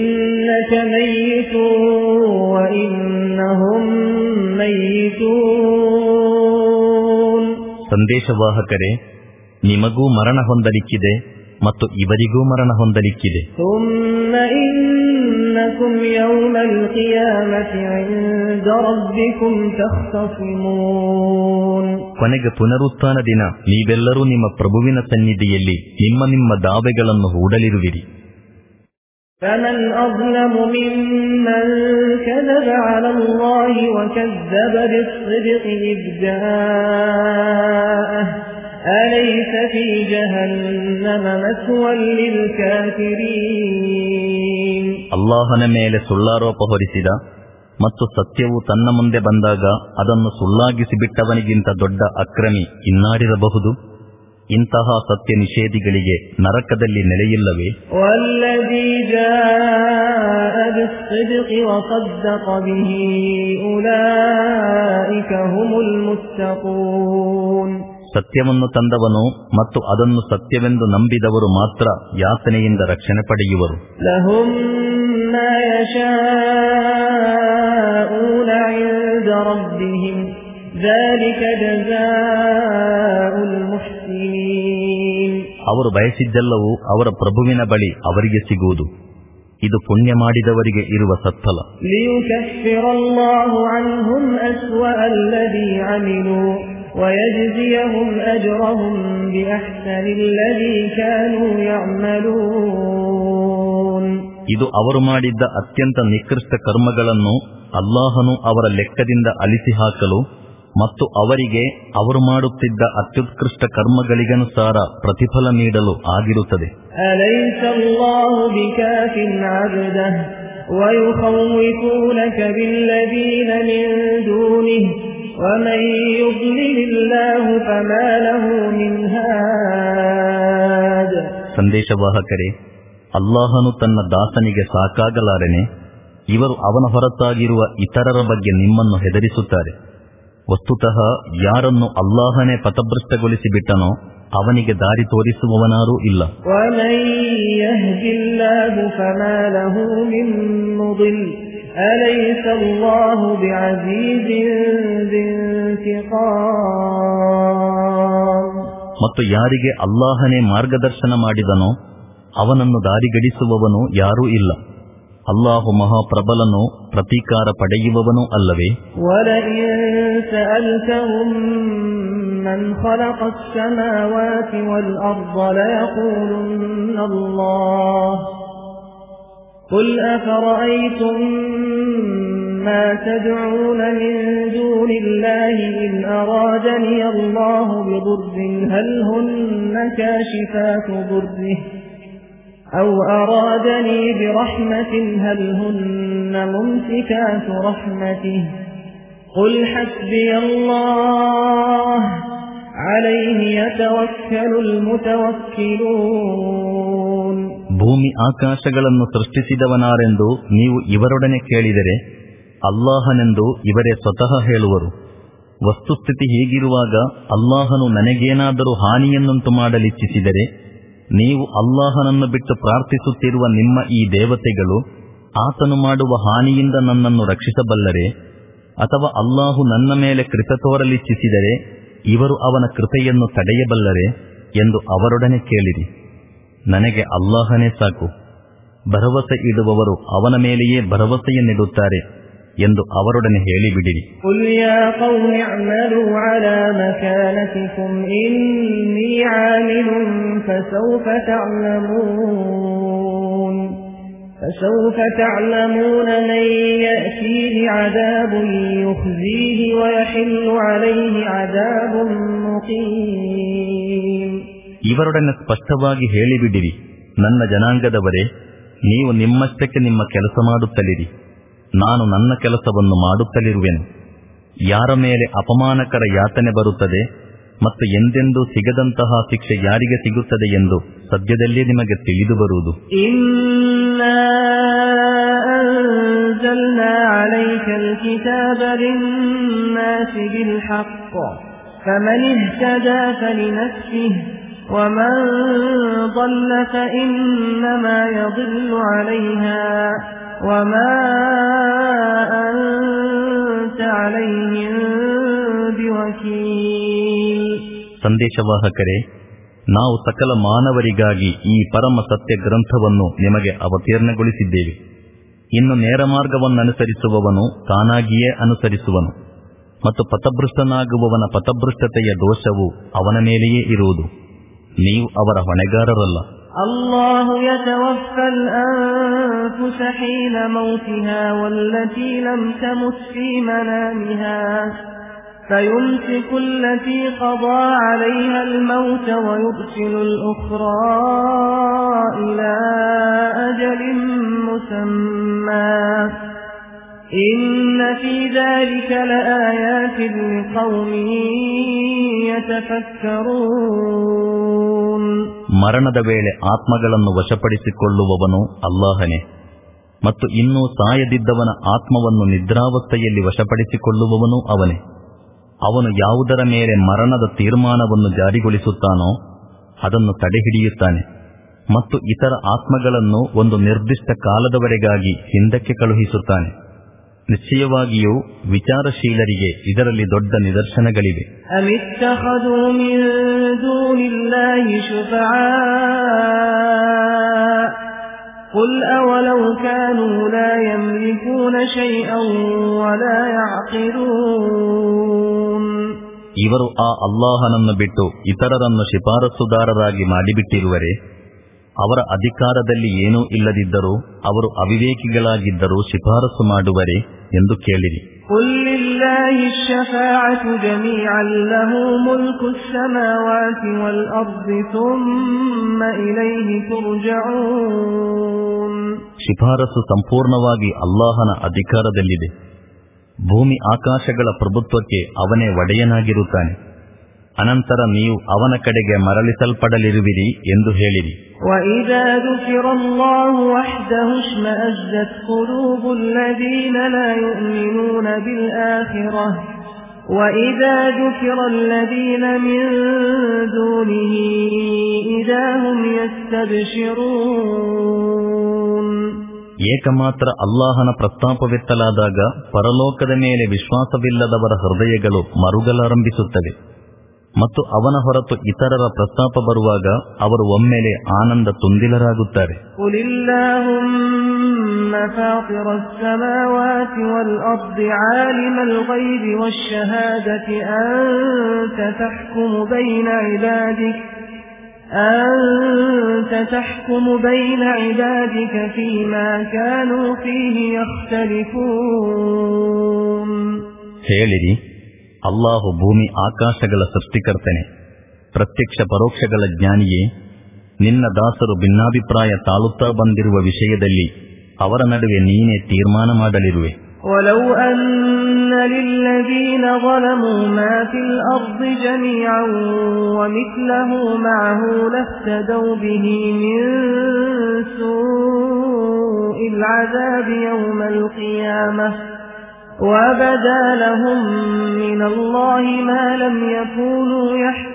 ಸಂದೇಶವಾಹಕರೇ, ನಿಮಗೂ ಮರಣ ಹೊಂದಲಿಕ್ಕಿದೆ ಮತ್ತು ಇವರಿಗೂ ಮರಣ ಹೊಂದಲಿಕ್ಕಿದೆ. ಕೊನೆಗೆ ಪುನರುತ್ಥಾನ ದಿನ ನೀವೆಲ್ಲರೂ ನಿಮ್ಮ ಪ್ರಭುವಿನ ಸನ್ನಿಧಿಯಲ್ಲಿ ನಿಮ್ಮ ನಿಮ್ಮ ದಾವೆಗಳನ್ನು ಹೂಡಲಿರುವಿರಿ. فمن أظلم ممن كذب على الله وكذب بالصدق إذ جاءه أليس في جهنم مثوى للكافرين. ಅಲ್ಲಾಹನ ಮೇಲೆ ಸುಳ್ಳಾರೋಪ ಹೊರಿಸಿದ ಮತ್ತು ಸತ್ಯವು ತನ್ನ ಮುಂದೆ ಬಂದಾಗ ಅದನ್ನು ಸುಳ್ಳಾಗಿಸಿಬಿಟ್ಟವನಿಗಿಂತ ದೊಡ್ಡ ಅಕ್ರಮಿ ಇನ್ನಾರಿರಬಹುದು? ಇಂತಹ ಸತ್ಯ ನಿಷೇಧಿಗಳಿಗೆ ನರಕದಲ್ಲಿ ನೆಲೆಯಿಲ್ಲವೇ? ಸತ್ಯವನ್ನು ತಂದವನು ಮತ್ತು ಅದನ್ನು ಸತ್ಯವೆಂದು ನಂಬಿದವರು ಮಾತ್ರ ಯಾತನೆಯಿಂದ ರಕ್ಷಣೆ ಪಡೆಯುವರು. ಲಹುಂ ಮಾ ಯಶಾಊನ ಇಂದ ರಬ್ಬಿಹಿಂ ذلك جزاء المحسنين. ಅವರು ಬಯಸಿದ್ದೆಲ್ಲವೂ ಅವರ ಪ್ರಭುವಿನ ಬಳಿ ಅವರಿಗೆ ಸಿಗುವುದು. ಇದು ಪುಣ್ಯ ಮಾಡಿದವರಿಗೆ ಇರುವ ಸತ್ಫಲ. ليكفر الله عنهم أسوأ الذي عملوا ويجزيهم أجرهم بأحسن الذي كانوا يعملون. ಇದು ಅವರು ಮಾಡಿದ್ದ ಅತ್ಯಂತ ನಿಕೃಷ್ಟ ಕರ್ಮಗಳನ್ನು ಅಲ್ಲಾಹನು ಅವರ ಲೆಕ್ಕದಿಂದ ಅಳಿಸಿ ಹಾಕಲು ಮತ್ತು ಅವರಿಗೆ ಅವರು ಮಾಡುತ್ತಿದ್ದ ಅತ್ಯುತ್ಕೃಷ್ಟ ಕರ್ಮಗಳಿಗನುಸಾರ ಪ್ರತಿಫಲ ನೀಡಲು ಆಗಿರುತ್ತದೆ. ಅಲೈಸ ಅಲ್ಲಾಹು ಬಿಕಾಫಿನ್ ಅಬ್ದಹು ويخوفونك بالذين من دونه ومن يضلل الله فما له من هاد. ಸಂದೇಶವಾಹಕರೇ, ಅಲ್ಲಾಹನು ತನ್ನ ದಾಸನಿಗೆ ಸಾಕಾಗಲಾರನೆ ಇವರು ಅವನ ಹೊರತಾಗಿರುವ ಇತರರ ಬಗ್ಗೆ ನಿಮ್ಮನ್ನು ಹೆದರಿಸುತ್ತಾರೆ. ವಸ್ತುತಃ ಯಾರನ್ನು ಅಲ್ಲಾಹನೇ ಪಥಭ್ರಷ್ಟಗೊಳಿಸಿ ಬಿಟ್ಟನೋ ಅವನಿಗೆ ದಾರಿ ತೋರಿಸುವವನಾರೂ ಇಲ್ಲ. ಮತ್ತು ಯಾರಿಗೆ ಅಲ್ಲಾಹನೇ ಮಾರ್ಗದರ್ಶನ ಮಾಡಿದನೋ ಅವನನ್ನು ದಾರಿಗಡಿಸುವವನು ಯಾರೂ ಇಲ್ಲ. ಅಲ್ಲಾಹು ಮಹಾಪ್ರಬಲನು, ಪ್ರತೀಕಾರ ಪಡೆಯುವವನೂ ಅಲ್ಲವೇ? قل أفرأيتم ما تدعون من دون الله إن أرادني الله بضر هل هن كاشفات ضره أو أرادني برحمة هل هن ممسكات رحمته قل حسبي الله عليه يتوكل المتوكلون. ಭೂಮಿ ಆಕಾಶಗಳನ್ನು ಸೃಷ್ಟಿಸಿದವನಾರೆಂದು ನೀವು ಇವರೊಡನೆ ಕೇಳಿದರೆ ಅಲ್ಲಾಹನೆಂದು ಇವರೇ ಸ್ವತಃ ಹೇಳುವರು. ವಸ್ತುಸ್ಥಿತಿ ಹೀಗಿರುವಾಗ ಅಲ್ಲಾಹನು ನನಗೇನಾದರೂ ಹಾನಿಯನ್ನುಂಟು ಮಾಡಲಿಚ್ಛಿಸಿದರೆ ನೀವು ಅಲ್ಲಾಹನನ್ನು ಬಿಟ್ಟು ಪ್ರಾರ್ಥಿಸುತ್ತಿರುವ ನಿಮ್ಮ ಈ ದೇವತೆಗಳು ಆತನು ಮಾಡುವ ಹಾನಿಯಿಂದ ನನ್ನನ್ನು ರಕ್ಷಿಸಬಲ್ಲರೆ? ಅಥವಾ ಅಲ್ಲಾಹು ನನ್ನ ಮೇಲೆ ಕೃಪೆ ತೋರಲಿಚ್ಛಿಸಿದರೆ ಇವರು ಅವನ ಕೃಪೆಯನ್ನು ತಡೆಯಬಲ್ಲರೆ ಎಂದು ಅವರೊಡನೆ ಕೇಳಿರಿ. ನನಗೆ ಅಲ್ಲಾಹನೇ ಸಾಕು, ಭರವಸೆ ಇಡುವವರು ಅವನ ಮೇಲೆಯೇ ಭರವಸೆಯನ್ನಿಡುತ್ತಾರೆ ಎಂದು ಅವರೊಡನೆ ಹೇಳಿಬಿಡಿರಿ. قُلْ يَا قَوْمِ اعْمَلُوا عَلَى مَكَانَتِكُمْ إِنِّي عَامِلٌ فَسَوْفَ تَعْلَمُونَ فَسَوْفَ تَعْلَمُونَ مَن يَأْتِيهِ عَذَابٌ يُخْزِيهِ وَيَحِلُّ عَلَيْهِ عَذَابٌ مُقِيمٌ. ಇವರೊಡನೆ ಸ್ಪಷ್ಟವಾಗಿ ಹೇಳಿಬಿಡಿರಿ, ನನ್ನ ಜನಾಂಗದವರೇ, ನೀವು ನಿಮ್ಮಷ್ಟಕ್ಕೆ ನಿಮ್ಮ ಕೆಲಸ ಮಾಡುತ್ತಲಿರಿ, ನಾನು ನನ್ನ ಕೆಲಸವನ್ನು ಮಾಡುತ್ತಲಿರುವೆನು. ಯಾರ ಮೇಲೆ ಅಪಮಾನಕರ ಯಾತನೆ ಬರುತ್ತದೆ ಮತ್ತು ಎಂದೆಂದೂ ಸಿಗದಂತಹ ಶಿಕ್ಷೆ ಯಾರಿಗೆ ಸಿಗುತ್ತದೆ ಎಂದು ಸದ್ಯದಲ್ಲೇ ನಿಮಗೆ ತಿಳಿದು ಬರುವುದು. ಇನ್ನಾ ಅನ್ಜಲ್ನಾ ಅಲೈಕಲ್ ಕಿತಾಬ ಲಿನ್ನಾಸಿ ಬಿಲ್ ಹಕ್ಕ್ ಫಮನ್ ಇಹ್ತದಾ ಫಲಿನಫ್ಸಿಹಿ ವಮನ್ ضل فإنما يضل عليها وما أنت عليهم بوكيل. ಸಂದೇಶವಾಹಕರೇ, ನಾವು ಸಕಲ ಮಾನವರಿಗಾಗಿ ಈ ಪರಮ ಸತ್ಯ ಗ್ರಂಥವನ್ನು ನಿಮಗೆ ಅವತೀರ್ಣಗೊಳಿಸಿದ್ದೇವೆ. ಇನ್ನು ನೇರ ಮಾರ್ಗವನ್ನನುಸರಿಸುವವನು ತಾನಾಗಿಯೇ ಅನುಸರಿಸುವನು ಮತ್ತು ಪಥಭೃಷ್ಟನಾಗುವವನ ಪಥಭೃಷ್ಟತೆಯ ದೋಷವು ಅವನ ಮೇಲೆಯೇ ಇರುವುದು. ನೀವು ಅವರ ಹೊಣೆಗಾರರಲ್ಲ. الله يتوفى الأنفس حين موتها والتي لم تمت في منامها فيمسك التي قضى عليها الموت ويرسل الأخرى إلى أجل مسمى إن في ذلك لآيات لقوم يتفكرون. ಮರಣದ ವೇಳೆ ಆತ್ಮಗಳನ್ನು ವಶಪಡಿಸಿಕೊಳ್ಳುವವನು ಅಲ್ಲಾಹನೇ, ಮತ್ತು ಇನ್ನೂ ಸಾಯದಿದ್ದವನ ಆತ್ಮವನ್ನು ನಿದ್ರಾವಸ್ಥೆಯಲ್ಲಿ ವಶಪಡಿಸಿಕೊಳ್ಳುವವನು ಅವನೇ. ಅವನು ಯಾವುದರ ಮೇಲೆ ಮರಣದ ತೀರ್ಮಾನವನ್ನು ಜಾರಿಗೊಳಿಸುತ್ತಾನೋ ಅದನ್ನು ತಡೆಹಿಡಿಯುತ್ತಾನೆ ಮತ್ತು ಇತರ ಆತ್ಮಗಳನ್ನು ಒಂದು ನಿರ್ದಿಷ್ಟ ಕಾಲದವರೆಗಾಗಿ ಹಿಂದಕ್ಕೆ ಕಳುಹಿಸುತ್ತಾನೆ. ನಿಶ್ಚಯವಾಗಿಯೂ ವಿಚಾರಶೀಲರಿಗೆ ಇದರಲ್ಲಿ ದೊಡ್ಡ ನಿದರ್ಶನಗಳಿವೆ. ಅಮಿತ್ತಖದು ಮಿನ್ ದೂನಿಲ್ಲಾಹಿ ಶುಫಾಆ ಕುಲ್ ಅವಲೌ ಕಾನೂ ಲಾ ಯಮ್ಲಿಕೂನ ಶೈಅನ್ ವಲಾ ಯಅಖಿಲೂನ್. ಇವರು ಆ ಅಲ್ಲಾಹನನ್ನು ಬಿಟ್ಟು ಇತರರನ್ನು ಶಿಫಾರಸುದಾರರಾಗಿ ಮಾಡಿಬಿಟ್ಟಿರುವರೆ, ಅವರ ಅಧಿಕಾರದಲ್ಲಿ ಏನೂ ಇಲ್ಲದಿದ್ದರೂ ಅವರು ಅವಿವೇಕಿಗಳಾಗಿದ್ದರೂ ಶಿಫಾರಸು ಮಾಡುವರೆ ಎಂದು ಕೇಳಿರಿ. قل لله الشفاعة جميعا له ملك السماوات والأرض ثم إليه ترجعون. ಶಿಫಾರಸು ಸಂಪೂರ್ಣವಾಗಿ ಅಲ್ಲಾಹನ ಅಧಿಕಾರದಲ್ಲಿದೆ. ಭೂಮಿ ಆಕಾಶಗಳ ಪ್ರಭುತ್ವಕ್ಕೆ ಅವನೇ ಒಡೆಯನಾಗಿರುತ್ತಾನೆ. ಅನಂತರ ನೀವು ಅವನ ಕಡೆಗೆ ಮರಳಿಸಲ್ಪಡಲಿರುವಿರಿ ಎಂದು ಹೇಳಿರಿ. وَإِذَا ذُكِرَ اللَّهُ وَحْدَهُ اشْمَأَزَّتْ قُلُوبُ الَّذِينَ لَا يُؤْمِنُونَ بِالْآخِرَةِ وَإِذَا ذُكِرَ الَّذِينَ مِن دُونِهِ إِذَا هُمْ يَسْتَبْشِرُونَ. ಏಕಮಾತ್ರ ಅಲ್ಲಾಹನ ಪ್ರಸ್ತಾಪವೆತ್ತಲಾದಾಗ ಪರಲೋಕದ ಮೇಲೆ ವಿಶ್ವಾಸವಿಲ್ಲದವರ ಹೃದಯಗಳು ಮರುಗಲಾರಂಭಿಸುತ್ತವೆ. ಮತ್ತು ಅವನ ಹೊರತು ಇತರರ ಪ್ರಸ್ತಾಪ ಬರುವಾಗ ಅವರು ಒಮ್ಮೆಲೆ ಆನಂದ ತುಂದಿಲರಾಗುತ್ತಾರೆ. أنت تحكم بين عبادك فيما كانوا فيه يختلفون. ಹೇಳಿರಿ, ಅಲ್ಲಾಹು ಭೂಮಿ ಆಕಾಶಗಳ ಸೃಷ್ಟಿಕರ್ತನೆ, ಪ್ರತ್ಯಕ್ಷ ಪರೋಕ್ಷಗಳ ಜ್ಞಾನಿಯೇ. ನಿನ್ನ ದಾಸರು ಭಿನ್ನಾಭಿಪ್ರಾಯ ತಾಳುತ್ತಾ ಬಂದಿರುವ ವಿಷಯದಲ್ಲಿ ಅವರ ನಡುವೆ ನೀನೇ ತೀರ್ಮಾನ ಮಾಡಲಿರುವೆ. وَلَوْ أَنَّ لِلَّذِينَ ظَلَمُوا مَا فِي الْأَرْضِ جَمِيعًا وَمِثْلَهُ مَعَهُ لَافْتَدَوْا بِهِ مِنْ سُوءِ الْعَذَابِ يَوْمَ الْقِيَامَةِ وَبَدَا لَهُم مِّنَ اللَّهِ مَا لَمْ يَكُونُوا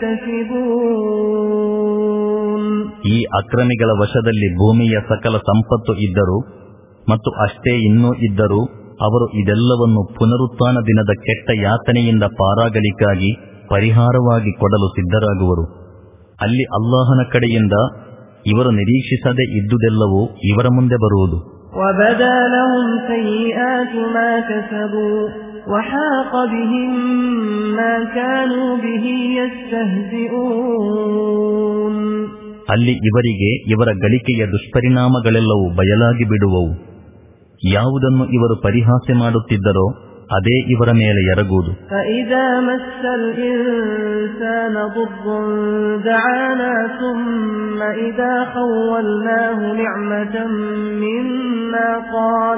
يَحْتَسِبُونَ. ಈ ಅಕ್ರಮಿಗಳ ವಶದಲ್ಲಿ ಭೂಮಿಯ ಸಕಲ ಸಂಪತ್ತು ಇದ್ದರೂ ಮತ್ತು ಅಷ್ಟೇ ಇನ್ನೂ ಇದ್ದರೂ ಅವರು ಇದೆಲ್ಲವನ್ನು ಪುನರುತ್ಥಾನ ದಿನದ ಕೆಟ್ಟ ಯಾತನೆಯಿಂದ ಪಾರಾಗಲಿಕ್ಕಾಗಿ ಪರಿಹಾರವಾಗಿ ಕೊಡಲು ಸಿದ್ಧರಾಗುವರು. ಅಲ್ಲಿ ಅಲ್ಲಾಹನ ಕಡೆಯಿಂದ ಇವರು ನಿರೀಕ್ಷಿಸದೇ ಇದ್ದುದೆಲ್ಲವೂ ಇವರ ಮುಂದೆ ಬರುವುದು. وَبَدَا لَهُمْ سَيِّئَاتُ مَا كَسَبُوا وَحَاقَ بِهِم مَّا كَانُوا بِهِ يَسْتَهْزِئُونَ. ಅಲ್ಲಿ ಇವರಿಗೆ ಇವರ ಗಳಿಕೆಯ ದುಷ್ಪರಿಣಾಮಗಳೆಲ್ಲವೂ ಬಯಲಾಗಿ ಬಿಡುವವು. ಯಾವುದನ್ನು ಇವರು ಪರಿಹಾಸ್ಯ ಮಾಡುತ್ತಿದ್ದರೋ ಅದೇ ಇವರ ಮೇಲೆ ಎರಗುವುದು. فَإِذَا مَسَّ الْإِنسَانَ ضُرٌّ دَعَانَا ثُمَّ إِذَا خَوَّلْنَاهُ نِعْمَةً مِنَّا قَالَ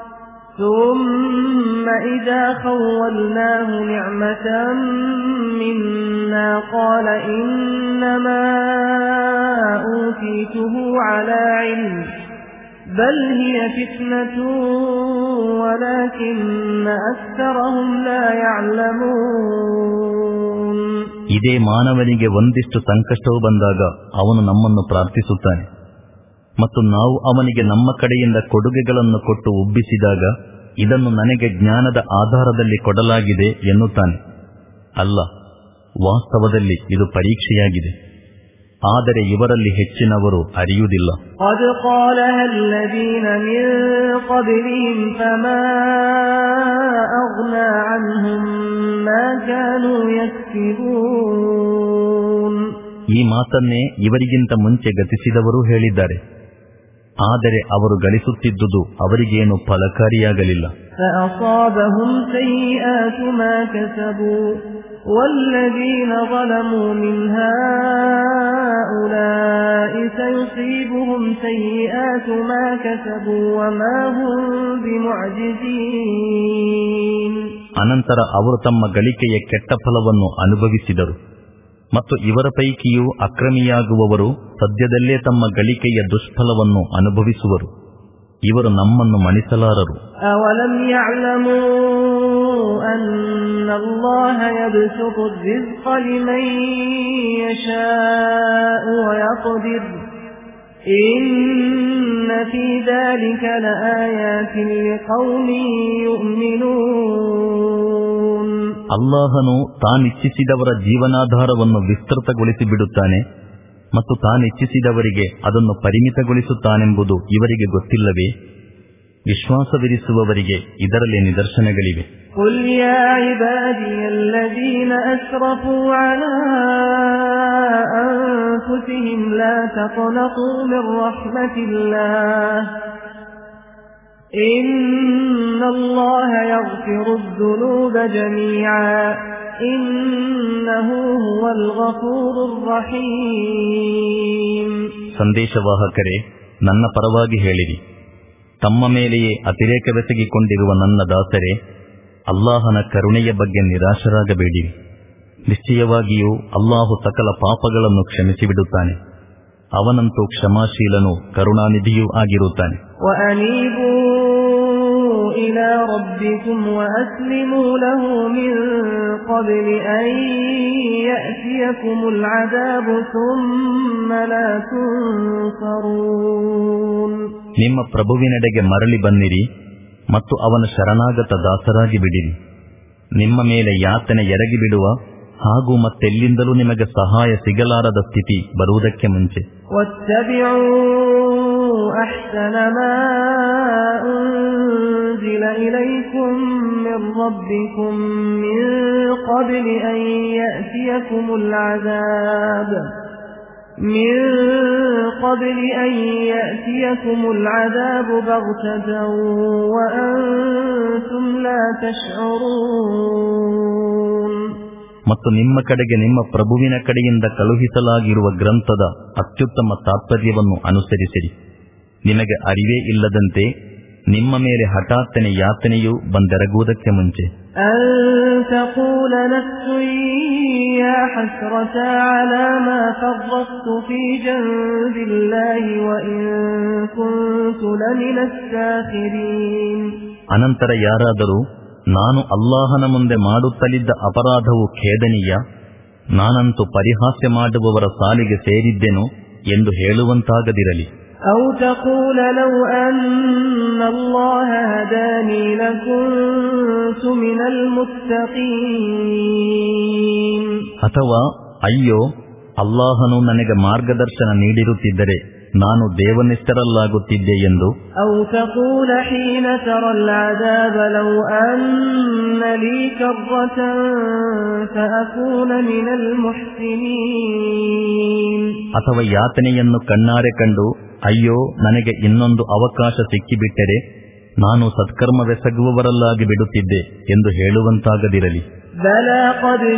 ثُمَّ إِذَا خَوَّلْنَاهُ نِعْمَةً مِنَّا قَالَ إِنَّمَا أُوتِيتُهُ عَلَى عِلْمٍ بل هي فتنة ولكن أكثرهم لا يعلمون. ಇದೇ ಮಾನವನಿಗೆ ಒಂದಿಷ್ಟು ಸಂಕಷ್ಟವು ಬಂದಾಗ ಅವನು ನಮ್ಮನ್ನು ಪ್ರಾರ್ಥಿಸುತ್ತಾನೆ ಮತ್ತು ನಾವು ಅವನಿಗೆ ನಮ್ಮ ಕಡೆಯಿಂದ ಕೊಡುಗೆಗಳನ್ನು ಕೊಟ್ಟು ಉಬ್ಬಿಸಿದಾಗ ಇದನ್ನು ನನಗೆ ಜ್ಞಾನದ ಆಧಾರದಲ್ಲಿ ಕೊಡಲಾಗಿದೆ ಎನ್ನುತ್ತಾನೆ. ಅಲ್ಲ, ವಾಸ್ತವದಲ್ಲಿ ಇದು ಪರೀಕ್ಷೆಯಾಗಿದೆ. ಆದರೆ ಇವರಲ್ಲಿ ಹೆಚ್ಚಿನವರು ಅರಿಯುವುದಿಲ್ಲ. قد قالها الذين من قبلهم فما أغنى عنهم ما كانوا يكسبون. ಈ ಮಾತನ್ನೇ ಇವರಿಗಿಂತ ಮುಂಚೆ ಗತಿಸಿದವರು ಹೇಳಿದ್ದಾರೆ. ಆದರೆ ಅವರು ಗಳಿಸುತ್ತಿದ್ದುದು ಅವರಿಗೇನು ಫಲಕಾರಿಯಾಗಲಿಲ್ಲ. فأصابهم سيئات ما كسبوا والذين ظلموا من هؤلاء سيصيبهم سيئات ما كسبوا وما هم بمعجزين. ಅನಂತರ ಅವರು ತಮ್ಮ ಗಳಿಕೆಯ ಕೆಟ್ಟ ಫಲವನ್ನು ಅನುಭವಿಸಿದರು ಮತ್ತು ಇವರ ಪೈಕಿಯೂ ಅಕ್ರಮಿಯಾಗುವವರು ಸದ್ಯದಲ್ಲೇ ತಮ್ಮ ಗಳಿಕೆಯ ದುಷ್ಫಲವನ್ನು ಅನುಭವಿಸುವರು. ಇವರು ನಮ್ಮನ್ನು ಮಣಿಸಲಾರರು. ಅವಲಂ ಯಅಲಮೂ ಅನ್ನ ಅಲ್ಲಾಹ ಯಬ್ಸುತು ರಿಜ್ಕ ಲಿಮನ್ ಯಶಾಅು ವಯಖ್ದಿರ್ ಇನ್ನ ಫೀ ذلك ಲಆಯಾತಿನ್ ಲಿಕೌಮಿನ್ ಯುಮಿನೂನ್. ಅಲ್ಲಾಹನು ತಾನಿಚ್ಛಿಸಿದವರ ಜೀವನಾಧಾರವನ್ನು ವಿಸ್ತೃತಗೊಳಿಸಿ ಬಿಡುತ್ತಾನೆ ಮತ್ತು ತಾನಿಚ್ಛಿಸಿದವರಿಗೆ ಅದನ್ನು ಪರಿಮಿತಗೊಳಿಸುತ್ತಾನೆಂಬುದು ಇವರಿಗೆ ಗೊತ್ತಿಲ್ಲವೇ? ವಿಶ್ವಾಸವಿರಿಸುವವರಿಗೆ ಇದರಲ್ಲಿ ನಿದರ್ಶನಗಳಿವೆ. ಕುಲ್ ಯಾ ಇಬಾದಿಯಲ್ಲದೀನ ಅಸ್ರಫೂ ಅಲಾ ಅನ್ಫುಸಿಹಿಂ ಲಾ ತಖ್ನತು ಮಿನ್ ರಹ್ಮತಿಲ್ಲಾಹ್ ಇನ್ನಲ್ಲಾಹ ಯಗ್ಫಿರು ದುನೂಬ ಜಮೀಅ ಇನ್ನಹು ಹುವಲ್ ಗಫೂರುರ್ ರಹೀಮ್. ಸಂದೇಶವಾಹಕರೇ, ನನ್ನ ಪರವಾಗಿ ಹೇಳಿರಿ, ತಮ್ಮ ಮೇಲೆಯೇ ಅತಿರೇಕವೆಸಗಿಕೊಂಡಿರುವ ನನ್ನ ದಾಸರೇ, ಅಲ್ಲಾಹನ ಕರುಣೆಯ ಬಗ್ಗೆ ನಿರಾಶರಾಗಬೇಡಿರಿ. ನಿಶ್ಚಯವಾಗಿಯೂ ಅಲ್ಲಾಹು ಸಕಲ ಪಾಪಗಳನ್ನು ಕ್ಷಮಿಸಿಬಿಡುತ್ತಾನೆ. ಅವನಂತೂ ಕ್ಷಮಾಶೀಲನೂ ಕರುಣಾನಿಧಿಯೂ ಆಗಿರುತ್ತಾನೆ. ವಅನೀಬೂ ಇಲಾ ರಬ್ಬಿಕುಂ ವಅಸ್ಲಿಮೂ ಲಹು ಮಿನ್ क़ब्ल ಅನ್ ಯಅತಿಯಕುಮುಲ್ ಅದಾಬು ಥುಮ್ಮ ಲಾ ತುನ್ಸರೂನ್. ನಿಮ್ಮ ಪ್ರಭುವಿನೆಡೆಗೆ ಮರಳಿ ಬನ್ನಿರಿ ಮತ್ತು ಅವನ ಶರಣಾಗತ ದಾಸರಾಗಿ ಬಿಡಿರಿ. ನಿಮ್ಮ ಮೇಲೆ ಯಾತನೆ ಎರಗಿಬಿಡುವ ಹಾಗೂ ಮತ್ತೆಲ್ಲಿಂದಲೂ ನಿಮಗೆ ಸಹಾಯ ಸಿಗಲಾರದ ಸ್ಥಿತಿ ಬರುವುದಕ್ಕೆ ಮುಂಚೆ ವತ್ತಬಿಊ ಅಹ್ಸನ ಮಾ ಉನ್ಜಿಲ ಇಲೈಕುಂ ಮಿನ್ ರಬ್ಬಿಕುಂ ಮಿನ್ क़ब्ल ಅನ್ ಯಅತಿಯಕುಮುಲ್ ಅದಾಬ್ من قبل أن يأتيكم العذاب بغتة وأنتم لا تشعرون. ಮತ್ತು ನಿಮ್ಮ ಕಡೆಗೆ ನಿಮ್ಮ ಪ್ರಭುವಿನ ಕಡೆಯಿಂದ ಕಳುಹಿಸಲಾಗಿರುವ ಗ್ರಂಥದ ಅತ್ಯುತ್ತಮ ತಾತ್ಪರ್ಯವನ್ನು ಅನುಸರಿಸಿರಿ. ನಿಮಗೆ ಅರಿವೇ ಇಲ್ಲದಂತೆ ನಿಮ್ಮ ಮೇಲೆ ಹಠಾತ್ತನೆ ಯಾತನೆಯು ಬಂದೆರಗುವುದಕ್ಕೆ ಮುಂಚೆ ಅಂತಕೂಲ ನಫ್ಸು ಯಾ ಹಸ್ರತಾ ಅಲಾ ಮಾ ಫರ್ರತ್ತು ಫೀ ಜಂಬಿಲ್ಲಾಹಿ ವ ಇನ್ ಕುಂತು ಲಮಿನಸ್ ಸಾಖಿರೀನ್. ಅನಂತರ ಯಾರಾದರೂ ನಾನು ಅಲ್ಲಾಹನ ಮುಂದೆ ಮಾಡುತ್ತಲಿದ್ದ ಅಪರಾಧವು ಖೇದನೀಯ, ನಾನಂತೂ ಪರಿಹಾಸ್ಯ ಮಾಡುವವರ ಸಾಲಿಗೆ ಸೇರಿದ್ದೆನು ಎಂದು ಹೇಳುವಂತಾಗದಿರಲಿ. أو تقول لو أن الله هداني لكنت من المتقين. ಅಥವಾ ಅಯ್ಯೋ, ಅಲ್ಲಾಹನು ನನಗೆ ಮಾರ್ಗದರ್ಶನ ನೀಡಿರುತ್ತಿದ್ದರೆ ನಾನು ದೇವನಿಷ್ಠರಲ್ಲಾಗುತ್ತಿದ್ದೆ ಎಂದು. أو تقول حين ترى العذاب لو أن لي كرة فأكون من المحسنين. ಅಥವಾ ಯಾತನೆಯನ್ನು ಕಣ್ಣಾರೆ ಕಂಡು ಅಯ್ಯೋ, ನನಗೆ ಇನ್ನೊಂದು ಅವಕಾಶ ಸಿಕ್ಕಿಬಿಟ್ಟರೆ ನಾನು ಸತ್ಕರ್ಮವೆಸಗುವವರಲ್ಲಾಗಿ ಬಿಡುತ್ತಿದ್ದೆ ಎಂದು ಹೇಳುವಂತಾಗದಿರಲಿ. ಬಲಾ ಖದ್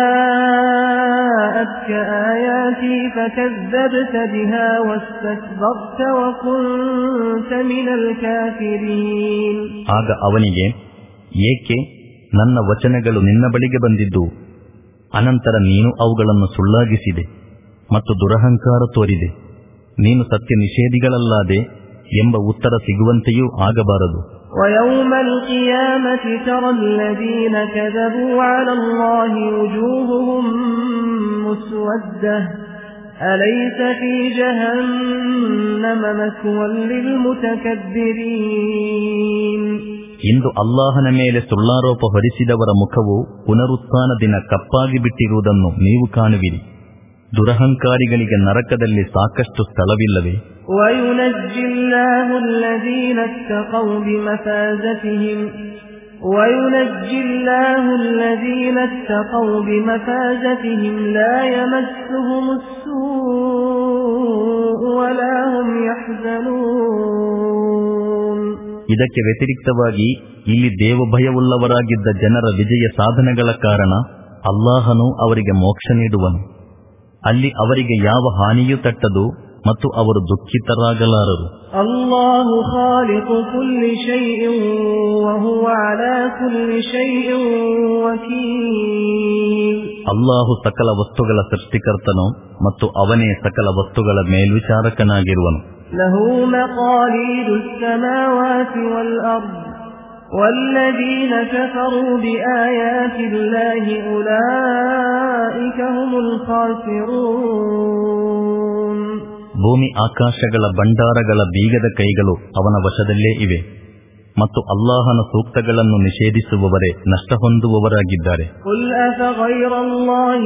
ಜಾಅತ್ಕ ಆಯಾತಿ ಫಕذبت ಬಿಹಾ ವಸ್ತಕ್ಬರ್ತ ವಕುಂತ ಮಿನಲ್ ಕಾಫಿರೀನ್. ಆಗ ಅವನಿಗೆ, ಏಕೆ ನನ್ನ ವಚನಗಳು ನಿನ್ನ ಬಳಿಗೆ ಬಂದಿದ್ದು, ಅನಂತರ ನೀನು ಅವುಗಳನ್ನು ಸುಳ್ಳಾಗಿಸಿದೆ ಮತ್ತು ದುರಹಂಕಾರ ತೋರಿದೆ, ನೀನು ಸತ್ಯ ನಿಷೇಧಿಗಳಲ್ಲಾದೆ ಎಂಬ ಉತ್ತರ ಸಿಗುವಂತೆಯೂ ಆಗಬಾರದು. وَيَوْمَ الْقِيَامَةِ تَرَى الَّذِينَ كَذَبُوا عَلَى اللَّهِ وُجُوهُهُمْ مُسْوَدَّةٌ أَلَيْسَ فِي جَهَنَّمَ مَثْوًى لِلْمُتَكَبِّرِينَ. ಇಂದು ಅಲ್ಲಾಹನ ಮೇಲೆ ಸುಳ್ಳಾರೋಪ ಹೊರಿಸಿದವರ ಮುಖವು ಪುನರುತ್ಥಾನ ದಿನ ಕಪ್ಪಾಗಿ ಬಿಟ್ಟಿರುವುದನ್ನು ನೀವು ಕಾಣುವಿರಿ. ದುರಹಂಕಾರಿಗಳಿಗೆ ನರಕದಲ್ಲಿ ಸಾಕಷ್ಟು ಸ್ಥಳವಿಲ್ಲವೇ? وَيُنَجِّي اللَّهُ الَّذِينَ اتَّقَوْا بِمَفَازَتِهِمْ وَيُنَجِّي اللَّهُ الَّذِينَ اتَّقَوْا بِمَفَازَتِهِمْ لَا يَمَسُّهُمُ السُّوءُ وَلَا هُمْ يَحْزَنُونَ. ಇದಕ್ಕೆ ವ್ಯತಿರಿಕ್ತವಾಗಿ ಇಲ್ಲಿ ದೇವಭಯವುಳ್ಳವರಾಗಿದ್ದ ಜನರ ವಿಜಯ ಸಾಧನೆಗಳ ಕಾರಣ ಅಲ್ಲಾಹನು ಅವರಿಗೆ ಮೋಕ್ಷ ನೀಡುವನು. ಅಲ್ಲಿ ಅವರಿಗೆ ಯಾವ ಹಾನಿಯೂ ತಟ್ಟದು ಮತ್ತು ಅವರು ದುಃಖಿತರಾಗಲಾರರು. ಅಲ್ಲಾಹು ಖಾಲಿಕು ಕುಲ್ಲಿ ಶೈಇನ್ ವಹುವ ಅಲಾ ಕುಲ್ಲಿ ಶೈಇನ್ ವಕೀಲ್. ಅಲ್ಲಾಹು ಸಕಲ ವಸ್ತುಗಳ ಸೃಷ್ಟಿಕರ್ತನು ಮತ್ತು ಅವನೇ ಸಕಲ ವಸ್ತುಗಳ ಮೇಲ್ವಿಚಾರಕನಾಗಿರುವನು. ಲಹು ಮಖಾಲೀದು ಸ್ಸಮಾವಾತಿ ವಲ್ ಅರ್ದ್ والذين كفروا بآيات الله أولئك هم الخاسرون. ಭೂಮಿ ಆಕಾಶಗಳ ಭಂಡಾರಗಳ ಬೀಗದ ಕೈಗಳು ಅವನ ವಶದಲ್ಲೇ ಇವೆ ಮತ್ತು ಅಲ್ಲಾಹನ ಸೂಕ್ತಗಳನ್ನು ನಿಷೇಧಿಸುವವರೇ ನಷ್ಟ ಹೊಂದುವವರಾಗಿದ್ದಾರೆ. ಕುಲ್ ಅಫಗೈರ ಅಲ್ಲಾಹಿ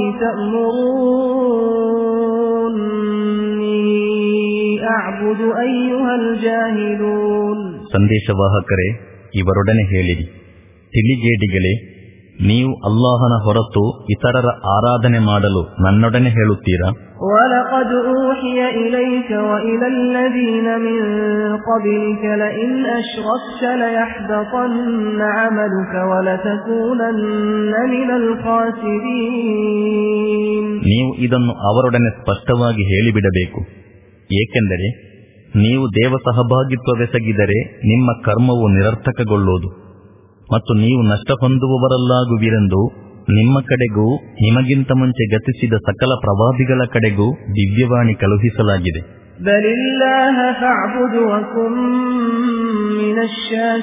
ತಅಮುರೂನಿ ಅಅಬುದು ಅಯ್ಯುಹಲ್ ಜಾಹಿಲೂನ್. ಸಂದೇಶವಾಹಕರೇ, ಇವರೊಡನೆ ಹೇಳಿರಿ, ತಿಳಿಗೇಡಿಗಳೇ, ನೀವು ಅಲ್ಲಾಹನ ಹೊರತು ಇತರರ ಆರಾಧನೆ ಮಾಡಲು ನನ್ನೊಡನೆ ಹೇಳುತ್ತೀರಾ? وَلَقَدْ أُوحِيَ إِلَيْكَ وَإِلَى الَّذِينَ مِن قَبْلِكَ لَئِنْ أَشْرَكْتَ لَيَحْبَطَنَّ عَمَلُكَ وَلَتَكُونَنَّ مِنَ الْخَاسِرِينَ. ನೀವು ಇದನ್ನು ಅವರೊಡನೆ ಸ್ಪಷ್ಟವಾಗಿ ಹೇಳಿಬಿಡಬೇಕು, ಏಕೆಂದರೆ ನೀವು ದೇವ ಸಹಭಾಗಿತ್ವವೆಸಗಿದರೆ ನಿಮ್ಮ ಕರ್ಮವು ನಿರರ್ಥಕಗೊಳ್ಳುವುದು ಮತ್ತು ನೀವು ನಷ್ಟ ಹೊಂದುವವರಲ್ಲಾಗುವಿರೆಂದು ನಿಮ್ಮ ಕಡೆಗೂ ನಿಮಗಿಂತ ಮುಂಚೆ ಗತಿಸಿದ ಸಕಲ ಪ್ರವಾದಿಗಳ ಕಡೆಗೂ ದಿವ್ಯವಾಣಿ ಕಳುಹಿಸಲಾಗಿದೆ. ಬಲಿಲ್ಲಾಹ ಫಅ್ಬುದ್ ವಕುನ್ ಮಿನಶ್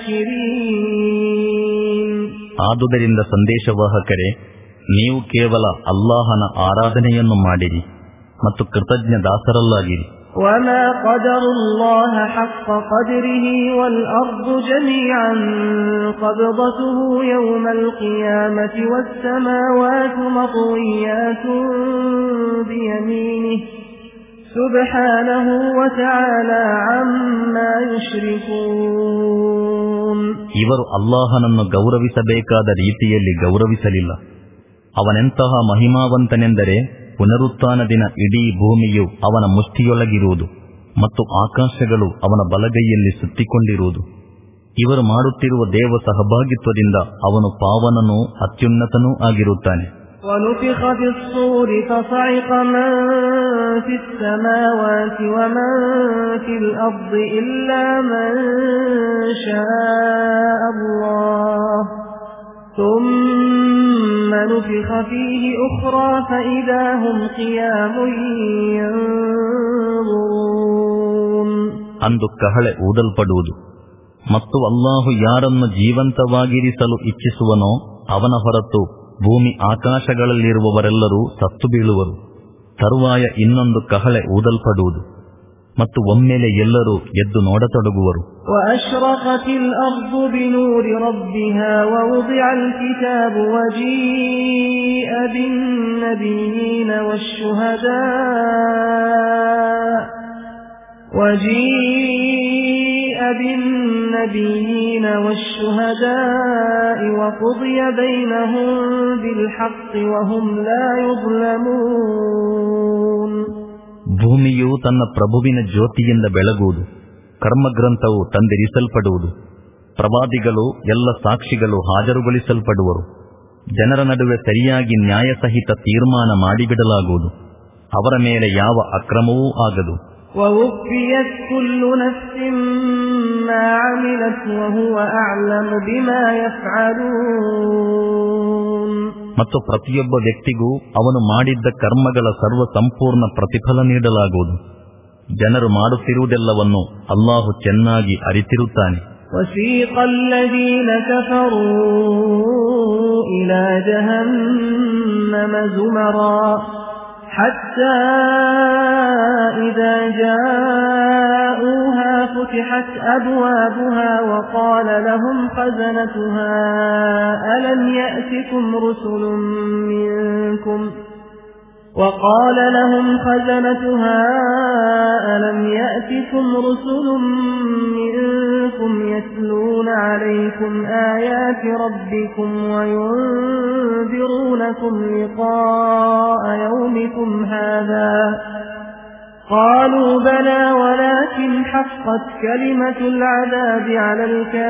ಶಾಕಿರೀನ್. ಆದುದರಿಂದ ಸಂದೇಶವಾಹಕರೇ, ನೀವು ಕೇವಲ ಅಲ್ಲಾಹನ ಆರಾಧನೆಯನ್ನು ಮಾಡಿರಿ ಮತ್ತು ಕೃತಜ್ಞ ದಾಸರಲ್ಲಾಗಿರಿ. وَمَا قَدَرُوا اللَّهَ حَقَّ قَدْرِهِ وَالْأَرْضُ جَمِيعًا قَبْضَتُهُ يَوْمَ الْقِيَامَةِ وَالسَّمَاوَاتُ مَطْوِيَّاتٌ بِيَمِينِهِ سُبْحَانَهُ وَتَعَالَى عَمَّا يُشْرِكُونَ. ಇವರು ಅಲ್ಲಾಹನನ್ನು ಗೌರವಿಸಬೇಕಾದ ರೀತಿಯಲ್ಲಿ ಗೌರವಿಸಲಿಲ್ಲ. ಅವನೆಂತಹ ಮಹಿಮಾವಂತನೆಂದರೆ ಪುನರುತ್ಥಾನ ದಿನ ಇಡೀ ಭೂಮಿಯು ಅವನ ಮುಷ್ಟಿಯೊಳಗಿರುವುದು ಮತ್ತು ಆಕಾಶಗಳು ಅವನ ಬಲಗೈಯಲ್ಲಿ ಸುತ್ತಿಕೊಂಡಿರುವುದು. ಇವರು ಮಾಡುತ್ತಿರುವ ದೇವ ಸಹಭಾಗಿತ್ವದಿಂದ ಅವನು ಪಾವನನೂ ಅತ್ಯುನ್ನತನೂ ಆಗಿರುತ್ತಾನೆ. وَنُفِخَ فِي الصُّورِ فَصَعِقَ مَن فِي السَّمَاوَاتِ وَمَن فِي الْأَرْضِ إِلَّا مَن شَاءَ اللَّهُ ثُمَّ نُفِخَ فِيهِ أُخْرَى فَإِذَا هُمْ قِيَامٌ يَنظُرُونَ. ಅಂದು ಕಹಳೆ ಊದಲ್ಪಡುವುದು ಮತ್ತು ಅಲ್ಲಾಹು ಯಾರನ್ನು ಜೀವಂತವಾಗಿರಿಸಲು ಇಚ್ಛಿಸುವನೋ ಅವನ ಹೊರತು ಭೂಮಿ ಆಕಾಶಗಳಲ್ಲಿರುವವರೆಲ್ಲರೂ ಸತ್ತು ಬೀಳುವರು. ತರುವಾಯ ಇನ್ನೊಂದು ಕಹಳೆ ಊದಲ್ಪಡುವುದು ಮತ್ತು ಒಮ್ಮೆಲೆ ಎಲ್ಲರೂ ಎದ್ದು ನೋಡತೊಡಗುವರು. وَأَشْرَقَتِ الْأَرْضُ بِنُورِ رَبِّهَا وَوُضِعَ الْكِتَابُ وَجِيءَ بِالنَّبِيِّينَ وَالشُّهَدَاءِ وَجِيءَ بِالنَّبِيِّينَ وَالشُّهَدَاءِ وَقُضِيَ بَيْنَهُم بِالْحَقِّ وَهُمْ لَا يُظْلَمُونَ. ಭೂಮಿಯು ತನ್ನ ಪ್ರಭುವಿನ ಜ್ಯೋತಿಯಿಂದ ಬೆಳಗುವುದು, ಕರ್ಮಗ್ರಂಥವು ತಂದಿರಿಸಲ್ಪಡುವುದು, ಪ್ರವಾದಿಗಳು ಎಲ್ಲ ಸಾಕ್ಷಿಗಳು ಹಾಜರುಗೊಳಿಸಲ್ಪಡುವರು. ಜನರ ನಡುವೆ ಸರಿಯಾಗಿ ನ್ಯಾಯಸಹಿತ ತೀರ್ಮಾನ ಮಾಡಿಬಿಡಲಾಗುವುದು. ಅವರ ಮೇಲೆ ಯಾವ ಅಕ್ರಮವೂ ಆಗದು. وَوُفِّيَتْ كُلُّ نَفْسٍ مَا عَمِلَتْ وَهُوَ أَعْلَمُ بِمَا يَفْعَلُونَ. ಮತ್ತು ಪ್ರತಿಯೊಬ್ಬ ವ್ಯಕ್ತಿಗೂ ಅವನು ಮಾಡಿದ್ದ ಕರ್ಮಗಳ ಸರ್ವ ಸಂಪೂರ್ಣ ಪ್ರತಿಫಲ ನೀಡಲಾಗುವುದು. ಜನರು ಮಾಡುತ್ತಿರುವುದೆಲ್ಲವನ್ನು ಅಲ್ಲಾಹು ಚೆನ್ನಾಗಿ ಅರಿತಿರುತ್ತಾನೆ. وَسِيقَ الَّذِينَ كَفَرُوا إِلَى جَهَنَّمَ زُمَرًا حَتَّى إِذَا جَاءُوهَا فُتِحَتْ أَبْوَابُهَا وَقَالَ لَهُمْ خَزَنَتُهَا أَلَمْ يَأْتِكُمْ رُسُلٌ مِّنكُمْ وَقَالَ لَهُمْ خَزَنَتُهَا أَلَمْ يَأْتِكُمْ رُسُلٌ مِّنكُمْ يَتْلُونَ عَلَيْكُمْ آيَاتِ رَبِّكُمْ وَيُنذِرُونَكُمْ لِقَاءَ يَوْمِكُمْ هَذَا قَالُوا بَلَى وَلَكِنْ حَقَّتْ كَلِمَةُ الْعَذَابِ عَلَى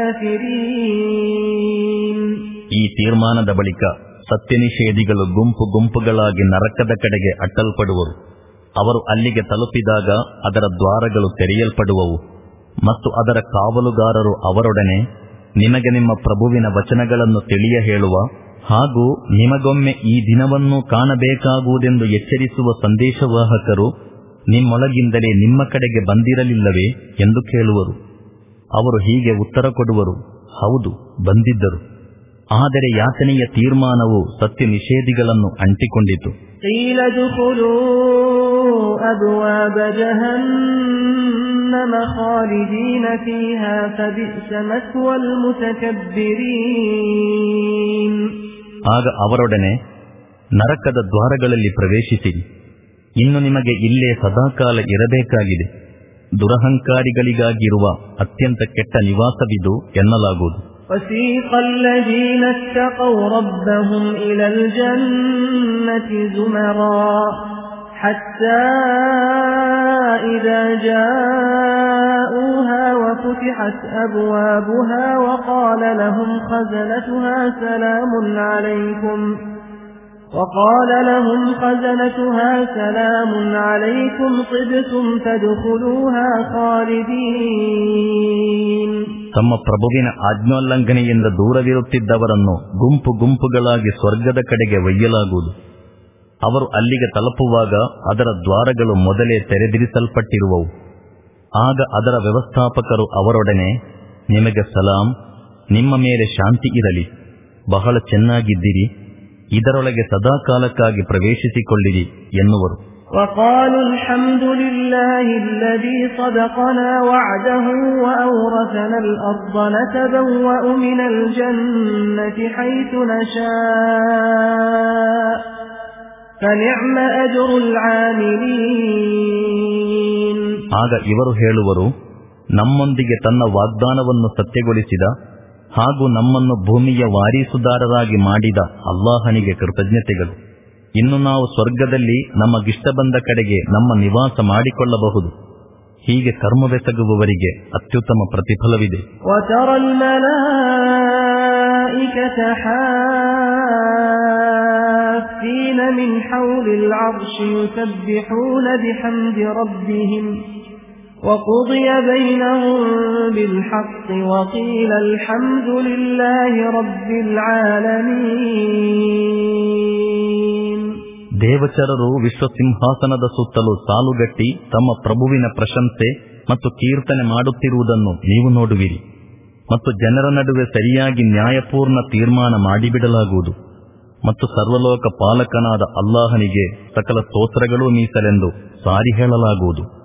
الْكَافِرِينَ. ಈ ತೀರ್ಮಾನದ ಬಳಿಕ ಸತ್ಯನಿಷೇಧಿಗಳು ಗುಂಪು ಗುಂಪುಗಳಾಗಿ ನರಕದ ಕಡೆಗೆ ಅಟ್ಟಲ್ಪಡುವರು. ಅವರು ಅಲ್ಲಿಗೆ ತಲುಪಿದಾಗ ಅದರ ದ್ವಾರಗಳು ತೆರೆಯಲ್ಪಡುವವು ಮತ್ತು ಅದರ ಕಾವಲುಗಾರರು ಅವರೊಡನೆ, ನಿಮಗೆ ನಿಮ್ಮ ಪ್ರಭುವಿನ ವಚನಗಳನ್ನು ತಿಳಿಯ ಹೇಳುವ ಹಾಗೂ ನಿಮಗೊಮ್ಮೆ ಈ ದಿನವನ್ನು ಕಾಣಬೇಕಾಗುವುದೆಂದು ಎಚ್ಚರಿಸುವ ಸಂದೇಶವಾಹಕರು ನಿಮ್ಮೊಳಗಿಂದಲೇ ನಿಮ್ಮ ಕಡೆಗೆ ಬಂದಿರಲಿಲ್ಲವೇ ಎಂದು ಕೇಳುವರು. ಅವರು ಹೀಗೆ ಉತ್ತರ ಕೊಡುವರು, ಹೌದು, ಬಂದಿದ್ದರು. ಆದರೆ ಯಾತನೆಯ ತೀರ್ಮಾನವು ಸತ್ಯ ನಿಷೇಧಿಗಳನ್ನು ಅಂಟಿಕೊಂಡಿತು. قِيلَ ادْخُلُوا أَبْوَابَ جَهَنَّمَ خَالِدِينَ فِيهَا فَبِئْسَ مَثْوَى الْمُتَكَبِّرِينَ. ಆಗ ಅವರೊಡನೆ, ನರಕದ ದ್ವಾರಗಳಲ್ಲಿ ಪ್ರವೇಶಿಸಿರಿ, ಇನ್ನು ನಿಮಗೆ ಇಲ್ಲೇ ಸದಾಕಾಲ ಇರಬೇಕಾಗಿದೆ. ದುರಹಂಕಾರಿಗಳಿಗಾಗಿರುವ ಅತ್ಯಂತ ಕೆಟ್ಟ ನಿವಾಸವಿದು ಎನ್ನಲಾಗುವುದು. وسيق الذين اتقوا ربهم إلى الجنة زمرا حتى إذا جاءوها وفتحت أبوابها وقال لهم خزنتها سلام عليكم وقال لهم خزنتها سلام عليكم طبتم فادخلوها خالدين. ತಮ್ಮ ಪ್ರಭುವಿನ ಆಜ್ಞೋಲ್ಲಂಘನೆಯಿಂದ ದೂರವಿರುತ್ತಿದ್ದವರನ್ನು ಗುಂಪು ಗುಂಪುಗಳಾಗಿ ಸ್ವರ್ಗದ ಕಡೆಗೆ ಒಯ್ಯಲಾಗುವುದು. ಅವರು ಅಲ್ಲಿಗೆ ತಲುಪುವಾಗ ಅದರ ದ್ವಾರಗಳು ಮೊದಲೇ ತೆರೆದಿರಿಸಲ್ಪಟ್ಟಿರುವವು. ಆಗ ಅದರ ವ್ಯವಸ್ಥಾಪಕರು ಅವರೊಡನೆ, ನಿಮಗೆ ಸಲಾಂ, ನಿಮ್ಮ ಮೇಲೆ ಶಾಂತಿ ಇರಲಿ, ಬಹಳ ಚೆನ್ನಾಗಿದ್ದೀರಿ, ಇದರೊಳಗೆ ಸದಾಕಾಲಕ್ಕಾಗಿ ಪ್ರವೇಶಿಸಿಕೊಳ್ಳಿರಿ ಎನ್ನುವರು. وقالوا الحمد لله الذي صدقنا وعده وأورثنا الأرض نتبوأ من الجنة حيث نشاء فنعم أجر العاملين. ಆಗ ಇವರು ಹೇಳುವರು, ನಮ್ಮೊಂದಿಗೆ ತನ್ನ ವಾಗ್ದಾನವನ್ನು ಸತ್ಯಗೊಳಿಸಿದ ಹಾಗೂ ನಮ್ಮನ್ನು ಭೂಮಿಯ ವಾರೀಸುದಾರರಾಗಿ ಮಾಡಿದ ಅಲ್ಲಾಹನಿಗೆ ಕೃತಜ್ಞತೆಗಳು. ಇನ್ನು ನಾವು ಸ್ವರ್ಗದಲ್ಲಿ ನಮಗಿಷ್ಟ ಬಂದ ಕಡೆಗೆ ನಮ್ಮ ನಿವಾಸ ಮಾಡಿಕೊಳ್ಳಬಹುದು. ಹೀಗೆ ಕರ್ಮವೆಸಗುವವರಿಗೆ ಅತ್ಯುತ್ತಮ ಪ್ರತಿಫಲವಿದೆ. وترى الملائكة حافين من حول العرش يسبحون بحمد ربهم وقضي بينهم بالحق وقيل الحمد لله رب العالمين. ದೇವಚರರು ವಿಶ್ವಸಿಂಹಾಸನದ ಸುತ್ತಲೂ ಸಾಲುಗಟ್ಟಿ ತಮ್ಮ ಪ್ರಭುವಿನ ಪ್ರಶಂಸೆ ಮತ್ತು ಕೀರ್ತನೆ ಮಾಡುತ್ತಿರುವುದನ್ನು ನೀವು ನೋಡುವಿರಿ. ಮತ್ತು ಜನರ ನಡುವೆ ಸರಿಯಾಗಿ ನ್ಯಾಯಪೂರ್ಣ ತೀರ್ಮಾನ ಮಾಡಿಬಿಡಲಾಗುವುದು. ಮತ್ತು ಸರ್ವಲೋಕ ಪಾಲಕನಾದ ಅಲ್ಲಾಹನಿಗೆ ಸಕಲ ಸ್ತೋತ್ರಗಳೂ ಮೀಸಲೆಂದು ಸಾರಿ ಹೇಳಲಾಗುವುದು.